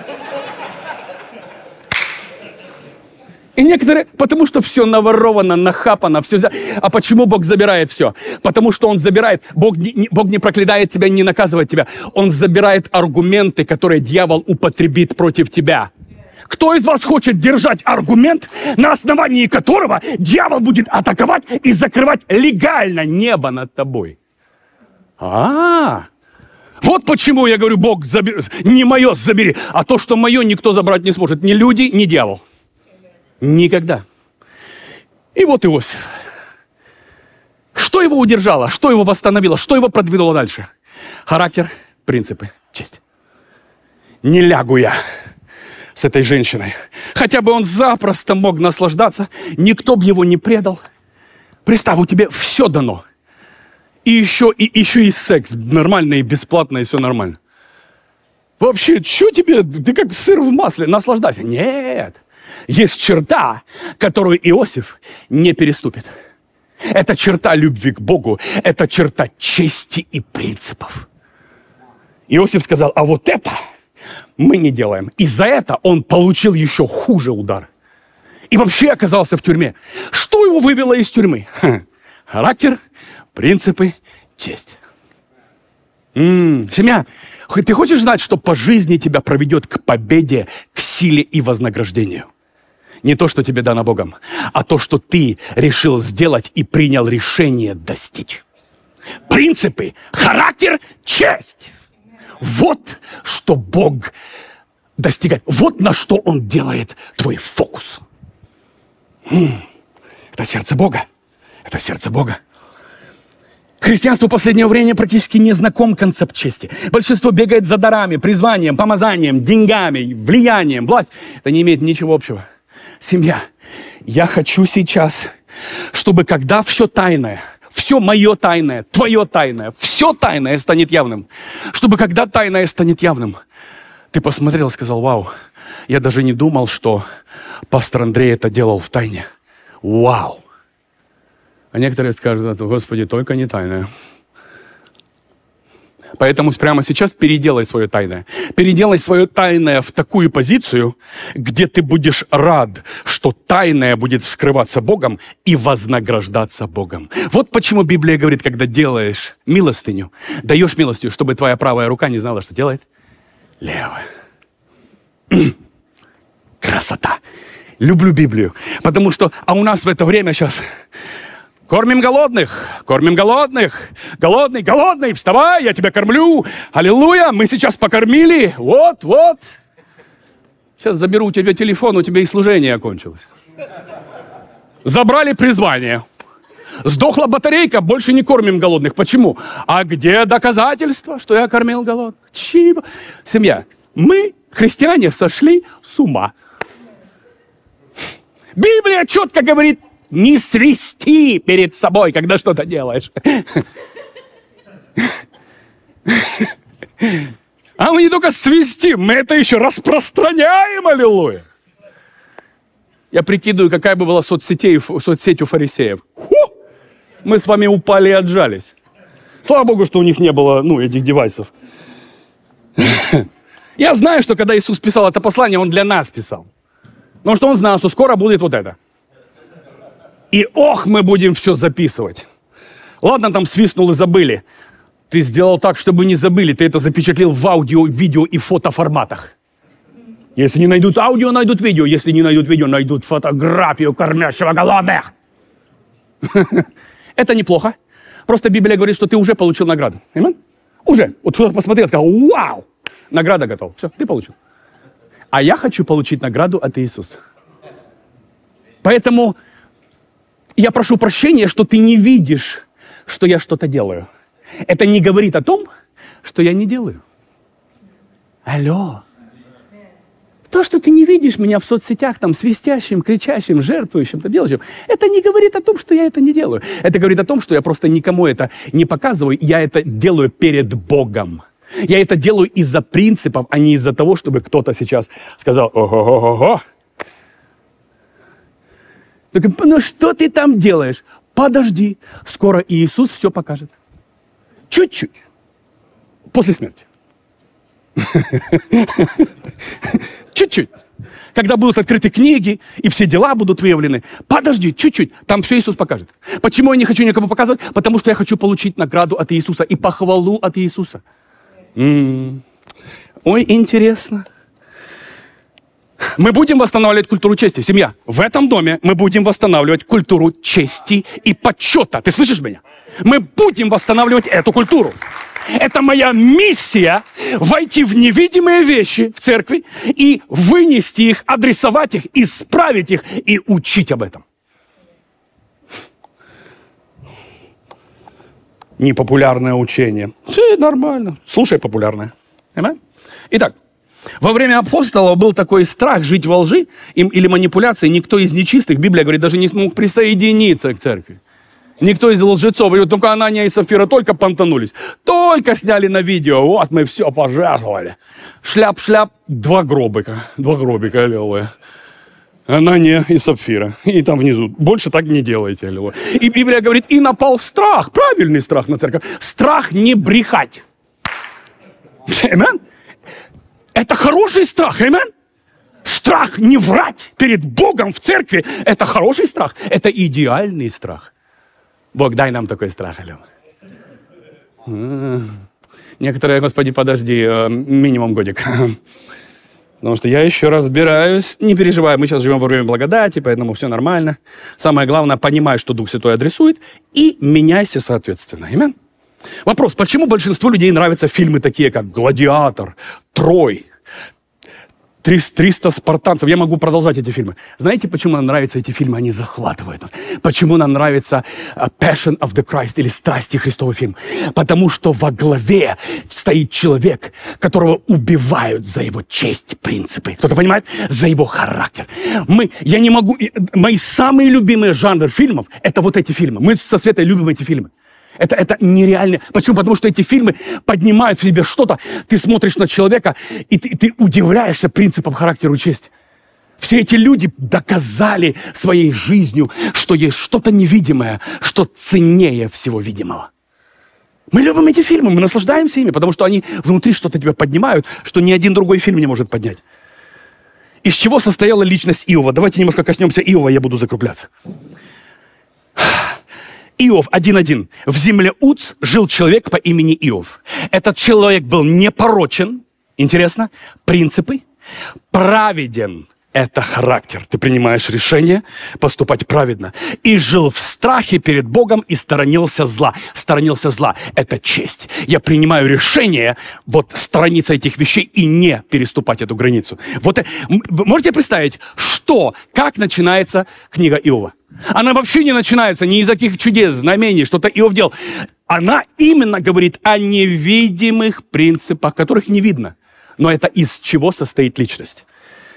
И некоторые, потому что все наворовано, нахапано, все. А почему Бог забирает все? Потому что Он забирает, Бог не, Бог не проклинает тебя, не наказывает тебя. Он забирает аргументы, которые дьявол употребит против тебя. Кто из вас хочет держать аргумент, на основании которого дьявол будет атаковать и закрывать легально небо над тобой? А-а-а! Вот почему я говорю, Бог, забери, не мое забери, а то, что мое, никто забрать не сможет. Ни люди, ни дьявол. Никогда. И вот Иосиф. Что его удержало? Что его восстановило? Что его продвинуло дальше? Характер, принципы, честь. Не лягу я с этой женщиной. Хотя бы он запросто мог наслаждаться, никто бы его не предал. Представь, у тебя все дано. И еще и, еще и секс нормальный, и бесплатный, и все нормально. Вообще, что тебе? Ты как сыр в масле, наслаждайся. Нет. Есть черта, которую Иосиф не переступит. Это черта любви к Богу, это черта чести и принципов. Иосиф сказал, а вот это мы не делаем. И за это он получил еще хуже удар. И вообще оказался в тюрьме. Что его вывело из тюрьмы? Ха. Характер, принципы, честь. М-м, семья, ты хочешь знать, что по жизни тебя проведет к победе, к силе и вознаграждению? Не то, что тебе дано Богом, а то, что ты решил сделать и принял решение достичь. принципы, характер, честь. Вот что Бог достигает. Вот на что Он делает твой фокус. Это сердце Бога. Это сердце Бога. Христианству в последнее время практически не знаком концепт чести. Большинство бегает за дарами, призванием, помазанием, деньгами, влиянием, властью. Это не имеет ничего общего. Семья, я хочу сейчас, чтобы когда все тайное, все мое тайное, твое тайное, все тайное станет явным, чтобы когда тайное станет явным, ты посмотрел и сказал: вау, я даже не думал, что пастор Андрей это делал в тайне. Вау! А некоторые скажут: Господи, только не тайное. Поэтому прямо сейчас переделай свое тайное. Переделай свое тайное в такую позицию, где ты будешь рад, что тайное будет вскрываться Богом и вознаграждаться Богом. Вот почему Библия говорит, когда делаешь милостыню, даешь милостью, чтобы твоя правая рука не знала, что делает левая. Красота. Люблю Библию. Потому что, а у нас в это время сейчас... Кормим голодных, кормим голодных, голодный, голодный, вставай, я тебя кормлю, аллилуйя, мы сейчас покормили, вот, вот. Сейчас заберу у тебя телефон, у тебя и служение окончилось. Забрали призвание. Сдохла батарейка, больше не кормим голодных. Почему? А где доказательства, что я кормил голодных? Чего? Семья, мы, христиане, сошли с ума. Библия четко говорит: не свисти перед собой, когда что-то делаешь. А мы не только свистим, мы это еще распространяем, аллилуйя. Я прикидываю, какая бы была соцсетей, соцсеть у фарисеев. Ху! Мы с вами упали и отжались. Слава Богу, что у них не было, ну, этих девайсов. Я знаю, что когда Иисус писал это послание, Он для нас писал. Потому что Он знал, что скоро будет вот это. И ох, мы будем все записывать. Ладно, там свистнул и забыли. Ты сделал так, чтобы не забыли. Ты это запечатлел в аудио, видео и фотоформатах. Если не найдут аудио, найдут видео. Если не найдут видео, найдут фотографию кормящего голодных. Это неплохо. Просто Библия говорит, что ты уже получил награду. Аминь? Уже. Вот кто-то посмотрел и сказал: вау, награда готова. Все, ты получил. А я хочу получить награду от Иисуса. Поэтому... я прошу прощения, что ты не видишь, что я что-то делаю. Это не говорит о том, что я не делаю. Алло. То, что ты не видишь меня в соцсетях, там, свистящим, кричащим, жертвующим, там, делающим, это не говорит о том, что я это не делаю. Это говорит о том, что я просто никому это не показываю, я это делаю перед Богом. Я это делаю из-за принципов, а не из-за того, чтобы кто-то сейчас сказал: ого-го-го-го. Ну что ты там делаешь? Подожди, скоро Иисус все покажет. Чуть-чуть. После смерти. Чуть-чуть. Когда будут открыты книги, и все дела будут выявлены. Подожди, чуть-чуть. Там все Иисус покажет. Почему я не хочу никому показывать? Потому что я хочу получить награду от Иисуса и похвалу от Иисуса. М-м-м. Ой, интересно. Мы будем восстанавливать культуру чести. Семья, в этом доме мы будем восстанавливать культуру чести и почета. Ты слышишь меня? Мы будем восстанавливать эту культуру. Это моя миссия — войти в невидимые вещи в церкви и вынести их, адресовать их, исправить их и учить об этом. Непопулярное учение. Все нормально. Слушай популярное. Понимаешь? Итак, во время апостолов был такой страх жить во лжи им, или манипуляции. Никто из нечистых, Библия говорит, даже не смог присоединиться к церкви. Никто из лжецов, говорит, только Анания и Сафира только понтанулись, только сняли на видео, вот мы все пожертвовали. Шляп-шляп, два гробика, два гробика, аллилуйя. Анания и Сапфира, и там внизу. Больше так не делайте, аллилуйя. И Библия говорит, и напал страх, правильный страх на церковь, страх не брехать. Аминь. Это хороший страх, аминь. Страх не врать перед Богом в церкви, это хороший страх, это идеальный страх. Бог, дай нам такой страх, аллилуйя. Некоторые, Господи, подожди, минимум годик. Потому что я еще разбираюсь. Не переживай, мы сейчас живем во время благодати, поэтому все нормально. Самое главное, понимай, что Дух Святой адресует, и меняйся соответственно. Аминь. Вопрос, почему большинству людей нравятся фильмы такие, как «Гладиатор», «Трой», триста спартанцев. Я могу продолжать эти фильмы. Знаете, почему нам нравятся эти фильмы? Они захватывают нас. Почему нам нравится Passion of the Christ или «Страсти Христовый» фильм? Потому что во главе стоит человек, которого убивают за его честь, принципы. Кто-то понимает? За его характер. Мы, я не могу... Мои самые любимые жанры фильмов — это вот эти фильмы. Мы со Светой любим эти фильмы. Это, это нереально. Почему? Потому что эти фильмы поднимают в себе что-то. Ты смотришь на человека, и ты, и ты удивляешься принципам характера и чести. Все эти люди доказали своей жизнью, что есть что-то невидимое, что ценнее всего видимого. Мы любим эти фильмы, мы наслаждаемся ими, потому что они внутри что-то тебя поднимают, что ни один другой фильм не может поднять. Из чего состояла личность Иова? Давайте немножко коснемся Иова, я буду закругляться. Иов один один. В земле Уц жил человек по имени Иов. Этот человек был непорочен, интересно, принципы, праведен. Это характер. Ты принимаешь решение поступать праведно. И жил в страхе перед Богом и сторонился зла. Сторонился зла. Это честь. Я принимаю решение вот сторониться этих вещей и не переступать эту границу. Вот вы можете представить, что, как начинается книга Иова? Она вообще не начинается ни из каких чудес, знамений, что-то Иов делал. Она именно говорит о невидимых принципах, которых не видно. Но это из чего состоит личность.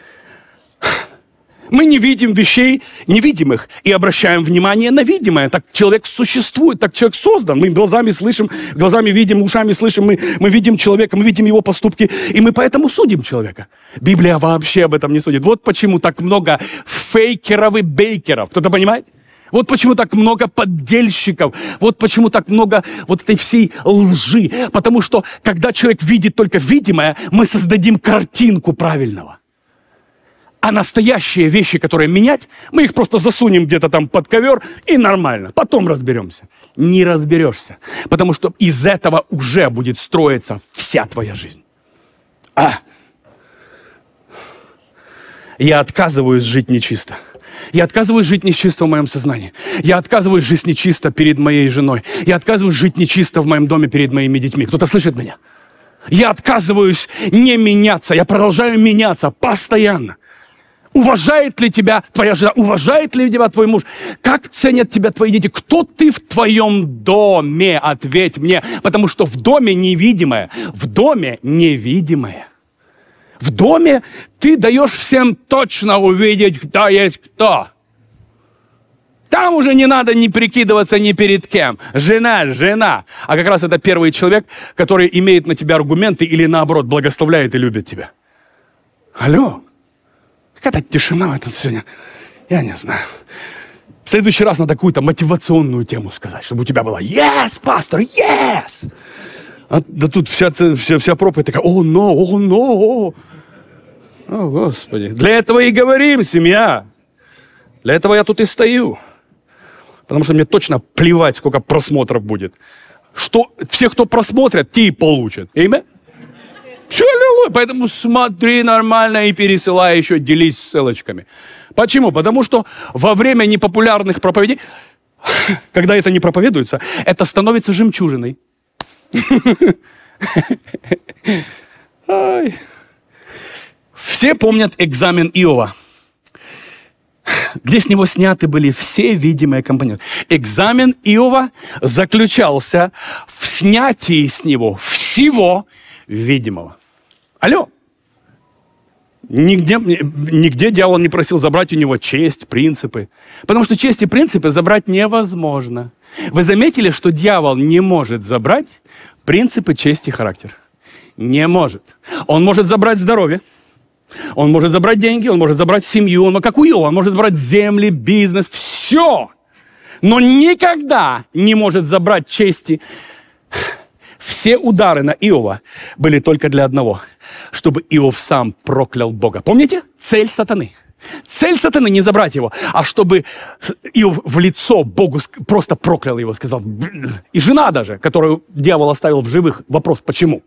Мы не видим вещей невидимых и обращаем внимание на видимое. Так человек существует, так человек создан. Мы глазами слышим, глазами видим, ушами слышим, мы, мы видим человека, мы видим его поступки, и мы поэтому судим человека. Библия вообще об этом не судит. Вот почему так много фейкеров и бейкеров. Кто-то понимает? Вот почему так много поддельщиков. Вот почему так много вот этой всей лжи. Потому что, когда человек видит только видимое, мы создадим картинку правильного. А настоящие вещи, которые менять, мы их просто засунем где-то там под ковер и нормально. Потом разберемся. Не разберешься. Потому что из этого уже будет строиться вся твоя жизнь. А! Я отказываюсь жить нечисто. Я отказываюсь жить нечисто в моем сознании. Я отказываюсь жить нечисто перед моей женой. Я отказываюсь жить нечисто в моем доме перед моими детьми. Кто-то слышит меня? Я отказываюсь не меняться. Я продолжаю меняться постоянно. Уважает ли тебя твоя жена? Уважает ли тебя твой муж? Как ценят тебя твои дети? Кто ты в твоем доме? Ответь мне. Потому что в доме невидимое. В доме невидимое. В доме ты даешь всем точно увидеть, кто есть кто. Там уже не надо ни прикидываться ни перед кем. Жена, жена. А как раз это первый человек, который имеет на тебя аргументы или наоборот благословляет и любит тебя. Алло. Какая-то тишина в этом сегодня. Я не знаю. В следующий раз надо какую-то мотивационную тему сказать, чтобы у тебя было «Yes, пастор, yes!» а, да тут вся, вся, вся проповедь такая «О, но, о, но!» О, Господи. Для этого и говорим, семья. Для этого я тут и стою. Потому что мне точно плевать, сколько просмотров будет. Что, все, кто просмотрят, те и получат. Имя? Все, аллилуйя. Поэтому смотри нормально и пересылай еще, делись ссылочками. Почему? Потому что во время непопулярных проповедей, когда это не проповедуется, это становится жемчужиной. Все помнят экзамен Иова, где с него сняты были все видимые компоненты. Экзамен Иова заключался в снятии с него всего видимого. Алло. Нигде, нигде дьявол не просил забрать у него честь, принципы. Потому что честь и принципы забрать невозможно. Вы заметили, что дьявол не может забрать принципы, честь и характер? Не может. Он может забрать здоровье. Он может забрать деньги, он может забрать семью. Он, как у Иова, он может забрать земли, бизнес, все. Но никогда не может забрать чести. Все удары на Иова были только для одного, чтобы Иов сам проклял Бога. Помните? Цель сатаны. Цель сатаны не забрать его, а чтобы Иов в лицо Богу просто проклял его, сказал. И жена даже, которую дьявол оставил в живых, вопрос, почему?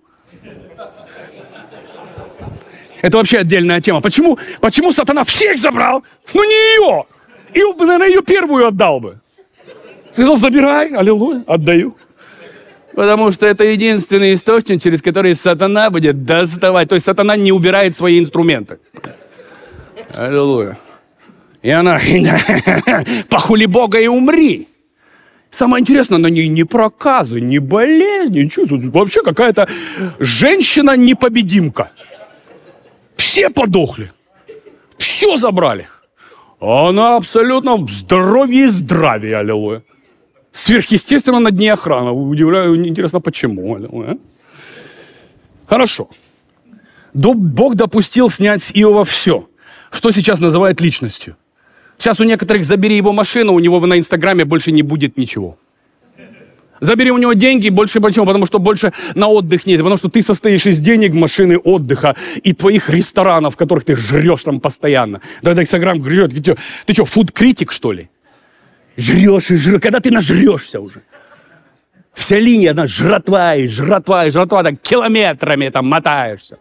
Это вообще отдельная тема. Почему, почему сатана всех забрал? Ну не ее. Иов бы, наверное, ее первую отдал бы. Сказал, забирай, аллилуйя, отдаю. Потому что это единственный источник, через который сатана будет доставать. То есть сатана не убирает свои инструменты. Аллилуйя. И она, похули Бога и умри. Самое интересное, на ней ни проказы, ни болезни, ничего. Тут вообще какая-то женщина-непобедимка. Все подохли. Все забрали. А она абсолютно в здоровье и здравии, аллилуйя. Сверхъестественно на дне охраны. Удивляю, интересно, почему. Аллилуйя. Хорошо. Бог допустил снять с Иова все, что сейчас называют личностью. Сейчас у некоторых забери его машину, у него на Инстаграме больше не будет ничего. Забери у него деньги, больше почему? Потому что больше на отдых нет. Потому что ты состоишь из денег, машины, отдыха и твоих ресторанов, в которых ты жрешь там постоянно. Да, Инстаграм жрет. Ты что, ты что, фуд-критик, что ли? Жрешь и жрешь. Когда ты нажрешься уже? Вся линия, она жратва и жратва и жратва, так километрами там мотаешься.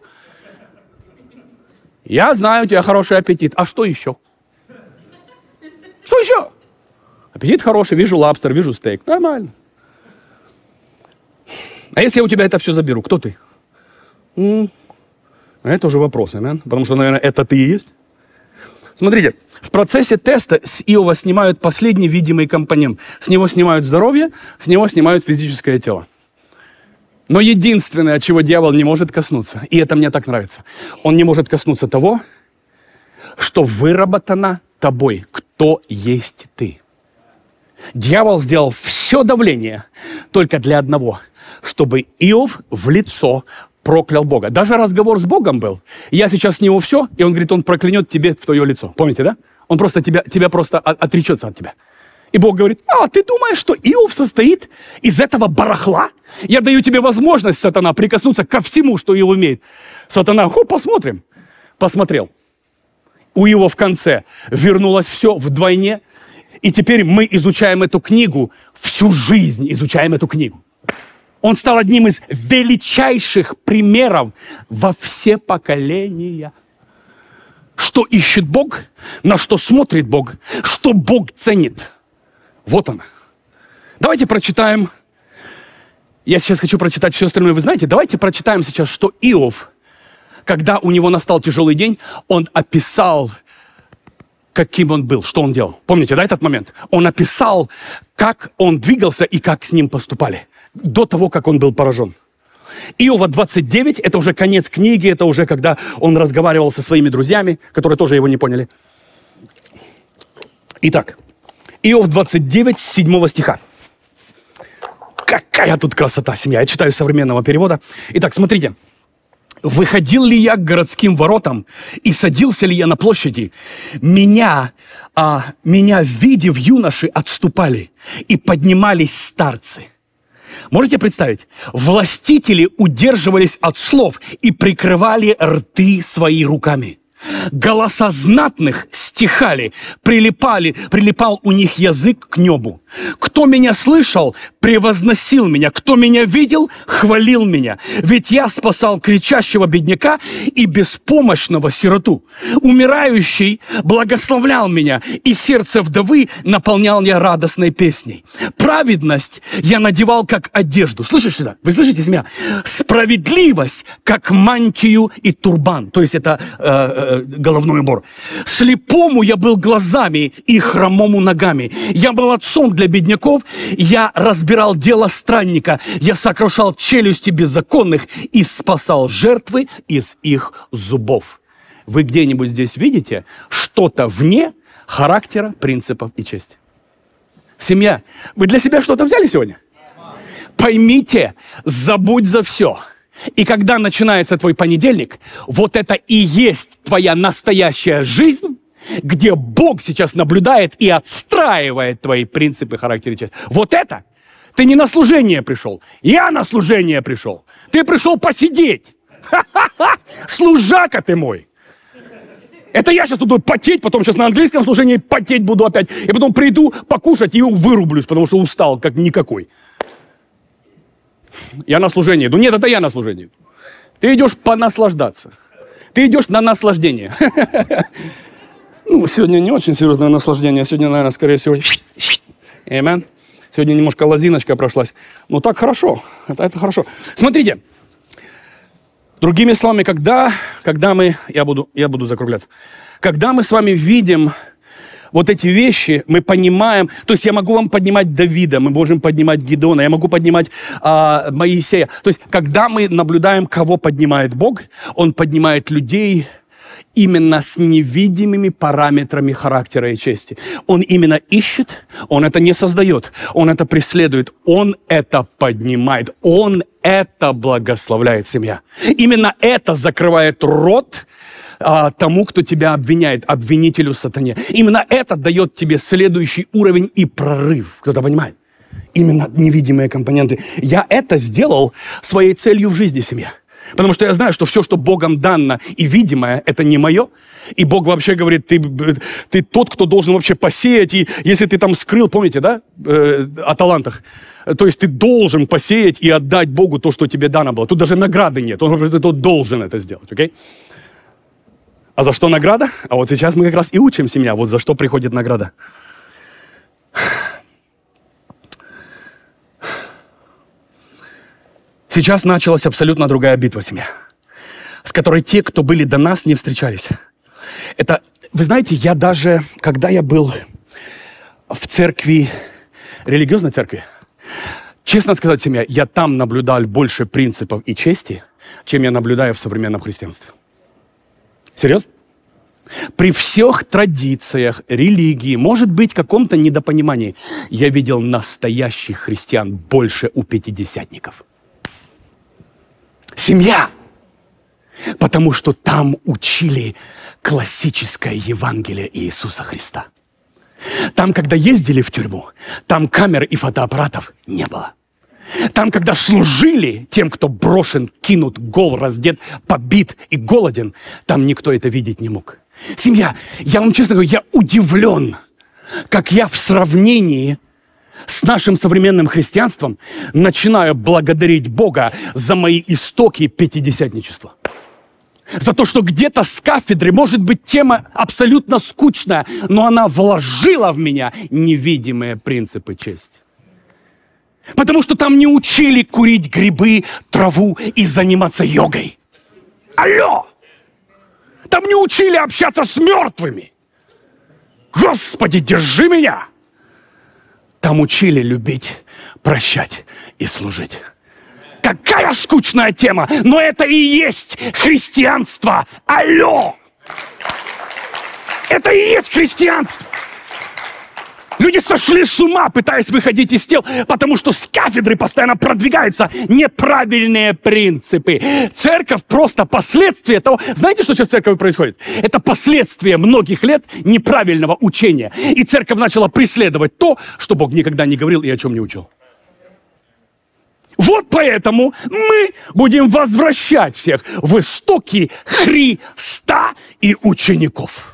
Я знаю, у тебя хороший аппетит. А что еще? Что еще? Аппетит хороший, вижу лобстер, вижу стейк. Нормально. А если я у тебя это все заберу, кто ты? М-м. Это уже вопрос, аминь. Потому что, наверное, это ты и есть. Смотрите, в процессе теста с Иова снимают последний видимый компонент. С него снимают здоровье, с него снимают физическое тело. Но единственное, от чего дьявол не может коснуться, и это мне так нравится, он не может коснуться того, что выработано тобой, кто есть ты. Дьявол сделал все давление только для одного, чтобы Иов в лицо проклял Бога. Даже разговор с Богом был. Я сейчас с него все, и он говорит, он проклянет тебе в твое лицо. Помните, да? Он просто тебя, тебя просто отречется от тебя. И Бог говорит, а ты думаешь, что Иов состоит из этого барахла? Я даю тебе возможность, сатана, прикоснуться ко всему, что Иов умеет. Сатана, хо, посмотрим. Посмотрел. У Иова в конце вернулось все вдвойне. И теперь мы изучаем эту книгу, всю жизнь изучаем эту книгу. Он стал одним из величайших примеров во все поколения. Что ищет Бог, на что смотрит Бог, что Бог ценит. Вот она. Давайте прочитаем. Я сейчас хочу прочитать все остальное. Вы знаете, давайте прочитаем сейчас, что Иов, когда у него настал тяжелый день, он описал, каким он был, что он делал. Помните, да, этот момент? Он описал, как он двигался и как с ним поступали. До того, как он был поражен. Иова двадцать девять, это уже конец книги, это уже когда он разговаривал со своими друзьями, которые тоже его не поняли. Итак, Иов двадцать девять, с седьмого стиха. Какая тут красота, семья. Я читаю современного перевода. Итак, смотрите. «Выходил ли я к городским воротам, и садился ли я на площади? Меня, а, меня, видев юноши, отступали, и поднимались старцы». Можете представить? Властители удерживались от слов и прикрывали рты свои руками. Голоса знатных стихали, прилипали, прилипал у них язык к небу. Кто меня слышал, превозносил меня. Кто меня видел, хвалил меня. Ведь я спасал кричащего бедняка и беспомощного сироту. Умирающий благословлял меня, и сердце вдовы наполнял я радостной песней. Праведность я надевал как одежду. Слышишь сюда? Вы слышите меня? Справедливость как мантию и турбан. То есть это э, э, головной убор. Слепому я был глазами и хромому ногами. Я был отцом для бедняков. Я разбирал дело странника. Я сокрушал челюсти беззаконных и спасал жертвы из их зубов. Вы где-нибудь здесь видите что-то вне характера, принципов и чести? Семья, вы для себя что-то взяли сегодня? Поймите, забудь за все. И когда начинается твой понедельник, вот это и есть твоя настоящая жизнь, где Бог сейчас наблюдает и отстраивает твои принципы, характер и честь. Вот это ты не на служение пришел, я на служение пришел. Ты пришел посидеть. Ха-ха-ха! Служака ты мой. Это я сейчас буду потеть, потом сейчас на английском служении потеть буду опять, и потом приду покушать и вырублюсь, потому что устал, как никакой. Я на служение иду. Нет, это я на служение иду. Ты идешь понаслаждаться. Ты идешь на наслаждение. Ну, сегодня не очень серьезное наслаждение. Сегодня, наверное, скорее всего... Amen. Сегодня немножко лозиночка прошлась. Ну так хорошо, это, это хорошо. Смотрите, другими словами, когда, когда мы, я буду, я буду закругляться, когда мы с вами видим вот эти вещи, мы понимаем, то есть я могу вам поднимать Давида, мы можем поднимать Гидеона, я могу поднимать а, Моисея. То есть когда мы наблюдаем, кого поднимает Бог, Он поднимает людей именно с невидимыми параметрами характера и чести. Он именно ищет, Он это не создает, Он это преследует, Он это поднимает, Он это благословляет, семья. Именно это закрывает рот а, тому, кто тебя обвиняет, обвинителю сатане. Именно это дает тебе следующий уровень и прорыв. Кто-то понимает? Именно невидимые компоненты. Я это сделал своей целью в жизни, семья. Потому что я знаю, что все, что Богом дано и видимое, это не мое. И Бог вообще говорит, ты, ты тот, кто должен вообще посеять. И если ты там скрыл, помните, да, э, о талантах, то есть ты должен посеять и отдать Богу то, что тебе дано было. Тут даже награды нет. Он говорит, ты должен это сделать, окей? Okay? А за что награда? А вот сейчас мы как раз и учим семья, вот за что приходит награда. Сейчас началась абсолютно другая битва, семья, с которой те, кто были до нас, не встречались. Это, вы знаете, я даже, когда я был в церкви, религиозной церкви, честно сказать, семья, я там наблюдал больше принципов и чести, чем я наблюдаю в современном христианстве. Серьезно? При всех традициях, религии, может быть, каком-то недопонимании, я видел настоящих христиан больше у пятидесятников. Семья! Потому что там учили классическое Евангелие Иисуса Христа. Там, когда ездили в тюрьму, там камер и фотоаппаратов не было. Там, когда служили тем, кто брошен, кинут, гол, раздет, побит и голоден, там никто это видеть не мог. Семья, я вам честно говорю, я удивлен, как я в сравнении с нашим современным христианством начинаю благодарить Бога за мои истоки пятидесятничества. За то, что где-то с кафедры, может быть, тема абсолютно скучная, но она вложила в меня невидимые принципы чести. Потому что там не учили курить грибы, траву и заниматься йогой. Алло! Там не учили общаться с мертвыми. Господи, держи меня! Там учили любить, прощать и служить. Какая скучная тема, но это и есть христианство. Алло! Это и есть христианство. Люди сошли с ума, пытаясь выходить из тел, потому что с кафедры постоянно продвигаются неправильные принципы. Церковь просто последствие того... Знаете, что сейчас в церкви происходит? Это последствия многих лет неправильного учения. И церковь начала преследовать то, что Бог никогда не говорил и о чем не учил. Вот поэтому мы будем возвращать всех в истоки Христа и учеников.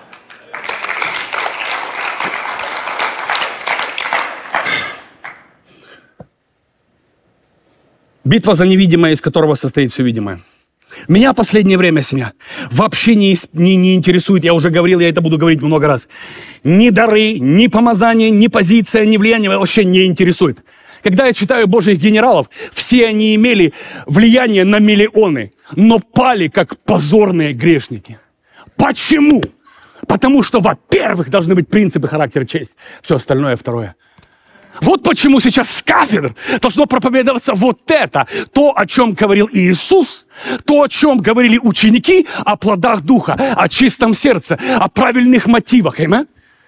Битва за невидимое, из которого состоит все видимое. Меня последнее время, семья, вообще не, не, не интересует, я уже говорил, я это буду говорить много раз. Ни дары, ни помазание, ни позиция, ни влияние вообще не интересует. Когда я читаю Божьих генералов, все они имели влияние на миллионы, но пали как позорные грешники. Почему? Потому что, во-первых, должны быть принципы, характер, честь. Все остальное второе. Вот почему сейчас с кафедр должно проповедоваться вот это. То, о чем говорил Иисус, то, о чем говорили ученики, о плодах Духа, о чистом сердце, о правильных мотивах. Аминь?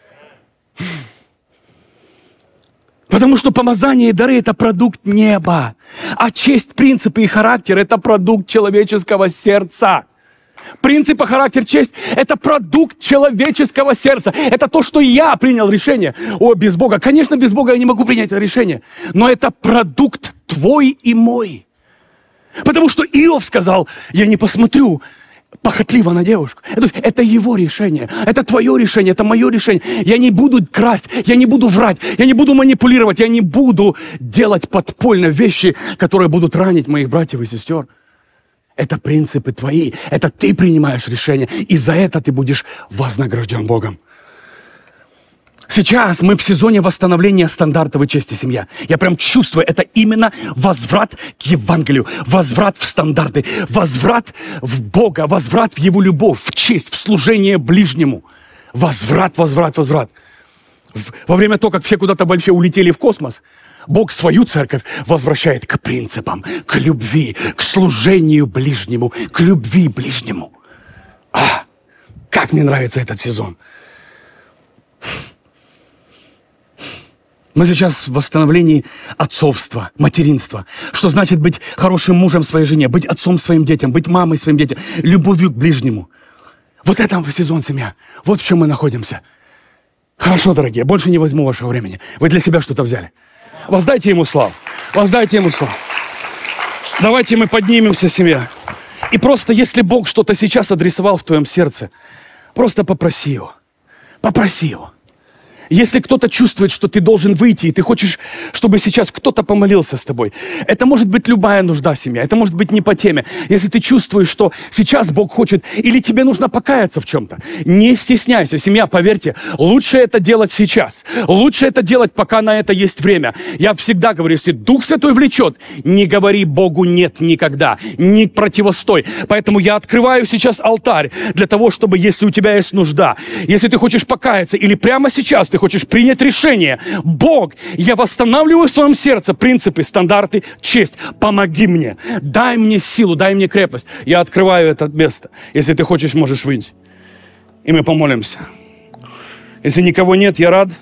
Потому что помазание и дары – это продукт неба. А честь, принципы и характер – это продукт человеческого сердца. Принцип, характер, честь – это продукт человеческого сердца. Это то, что я принял решение. О, без Бога. Конечно, без Бога я не могу принять это решение. Но это продукт твой и мой. Потому что Иов сказал, я не посмотрю похотливо на девушку. Это, это его решение. Это твое решение. Это мое решение. Я не буду красть. Я не буду врать. Я не буду манипулировать. Я не буду делать подпольно вещи, которые будут ранить моих братьев и сестер. Это принципы твои. Это ты принимаешь решение. И за это ты будешь вознагражден Богом. Сейчас мы в сезоне восстановления стандартов и чести семья. Я прям чувствую, это именно возврат к Евангелию, возврат в стандарты, возврат в Бога, возврат в Его любовь, в честь, в служение ближнему. Возврат, возврат, возврат. Во время того, как все куда-то вообще улетели в космос, Бог свою церковь возвращает к принципам, к любви, к служению ближнему, к любви ближнему. А, как мне нравится этот сезон. Мы сейчас в восстановлении отцовства, материнства. Что значит быть хорошим мужем своей жене, быть отцом своим детям, быть мамой своим детям, любовью к ближнему. Вот это сезон семья. Вот в чем мы находимся. Хорошо, дорогие, больше не возьму вашего времени. Вы для себя что-то взяли. Воздайте Ему славу. Воздайте Ему славу. Давайте мы поднимемся, семья. И просто, если Бог что-то сейчас адресовал в твоем сердце, просто попроси Его. Попроси Его. Если кто-то чувствует, что ты должен выйти, и ты хочешь, чтобы сейчас кто-то помолился с тобой, это может быть любая нужда, семья, это может быть не по теме. Если ты чувствуешь, что сейчас Бог хочет, или тебе нужно покаяться в чем-то, не стесняйся, семья, поверьте, лучше это делать сейчас. Лучше это делать, пока на это есть время. Я всегда говорю, если Дух Святой влечет, не говори Богу нет никогда, не противостой. Поэтому я открываю сейчас алтарь для того, чтобы, если у тебя есть нужда, если ты хочешь покаяться, или прямо сейчас ты хочешь принять решение, Бог, я восстанавливаю в своем сердце принципы, стандарты, честь. Помоги мне, дай мне силу, дай мне крепость. Я открываю это место. Если ты хочешь, можешь выйти. И мы помолимся. Если никого нет, я рад,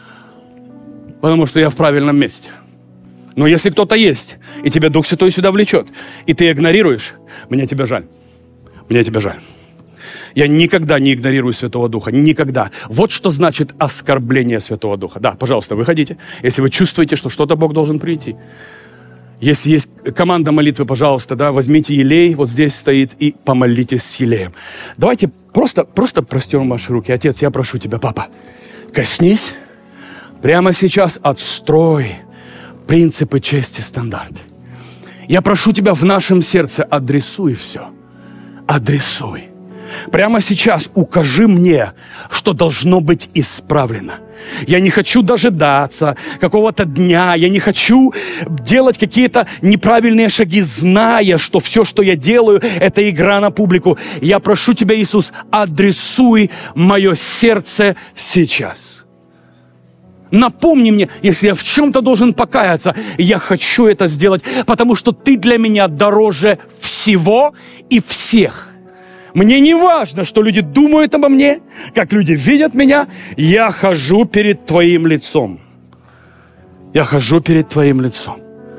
потому что я в правильном месте. Но если кто-то есть, и тебя Дух Святой сюда влечет, и ты игнорируешь, мне тебя жаль. Мне тебя жаль. Я никогда не игнорирую Святого Духа. Никогда. Вот что значит оскорбление Святого Духа. Да, пожалуйста, выходите. Если вы чувствуете, что что-то Бог должен прийти. Если есть команда молитвы, пожалуйста, да, возьмите елей, вот здесь стоит, и помолитесь с елеем. Давайте просто, просто простерем ваши руки. Отец, я прошу тебя, папа, коснись, прямо сейчас отстрой принципы чести, стандарты. Я прошу тебя, в нашем сердце адресуй все. Адресуй. Прямо сейчас укажи мне, что должно быть исправлено. Я не хочу дожидаться какого-то дня. Я не хочу делать какие-то неправильные шаги, зная, что все, что я делаю, это игра на публику. Я прошу тебя, Иисус, адресуй мое сердце сейчас. Напомни мне, если я в чем-то должен покаяться, я хочу это сделать, потому что ты для меня дороже всего и всех. Мне не важно, что люди думают обо мне, как люди видят меня. Я хожу перед Твоим лицом. Я хожу перед Твоим лицом.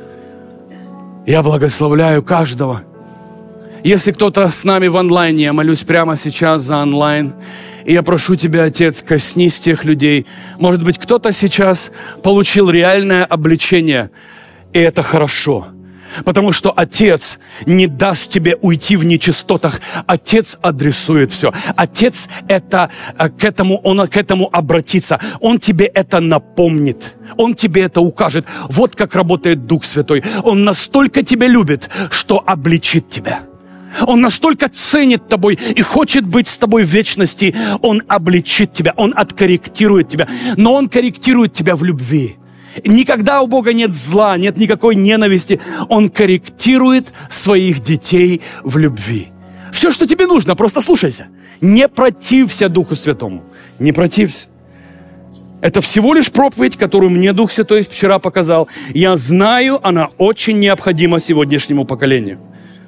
Я благословляю каждого. Если кто-то с нами в онлайне, я молюсь прямо сейчас за онлайн. И я прошу Тебя, Отец, коснись тех людей. Может быть, кто-то сейчас получил реальное обличение. И это хорошо. Потому что Отец не даст тебе уйти в нечистотах. Отец адресует все. Отец это, к этому, он к этому обратится. Он тебе это напомнит. Он тебе это укажет. Вот как работает Дух Святой. Он настолько тебя любит, что обличит тебя. Он настолько ценит тобой и хочет быть с тобой в вечности. Он обличит тебя, Он откорректирует тебя. Но Он корректирует тебя в любви. Никогда у Бога нет зла, нет никакой ненависти. Он корректирует своих детей в любви. Все, что тебе нужно, просто слушайся. Не протився Духу Святому. Не протився. Это всего лишь проповедь, которую мне Дух Святой вчера показал. Я знаю, она очень необходима сегодняшнему поколению.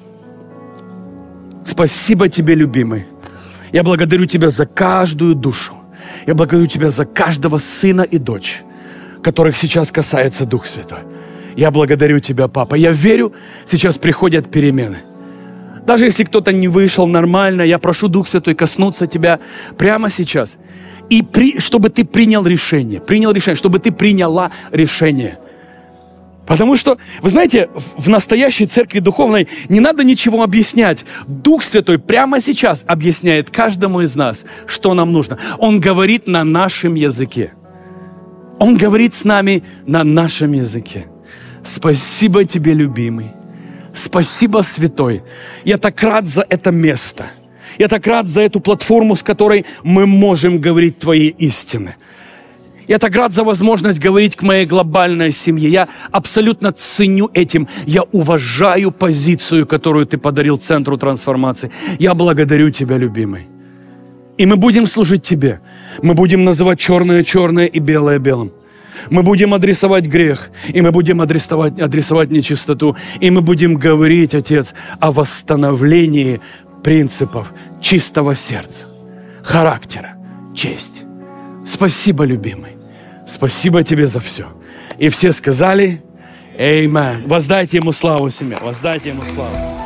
Спасибо тебе, любимый. Я благодарю тебя за каждую душу. Я благодарю тебя за каждого сына и дочь, которых сейчас касается Дух Святой. Я благодарю Тебя, Папа. Я верю, сейчас приходят перемены. Даже если кто-то не вышел нормально, я прошу Дух Святой коснуться тебя прямо сейчас. И при, чтобы ты принял решение, принял решение, чтобы ты приняла решение. Потому что, вы знаете, в настоящей церкви духовной не надо ничего объяснять. Дух Святой прямо сейчас объясняет каждому из нас, что нам нужно. Он говорит на нашем языке. Он говорит с нами на нашем языке. Спасибо тебе, любимый. Спасибо, Святой. Я так рад за это место. Я так рад за эту платформу, с которой мы можем говорить Твои истины. Я так рад за возможность говорить к моей глобальной семье. Я абсолютно ценю этим. Я уважаю позицию, которую ты подарил Центру трансформации. Я благодарю тебя, любимый. И мы будем служить тебе. Мы будем называть черное черное и белое белым. Мы будем адресовать грех, и мы будем адресовать, адресовать нечистоту. И мы будем говорить, Отец, о восстановлении принципов чистого сердца, характера, чести. Спасибо, любимый. Спасибо тебе за все. И все сказали: Аминь. Воздайте ему славу, семья. Воздайте ему славу.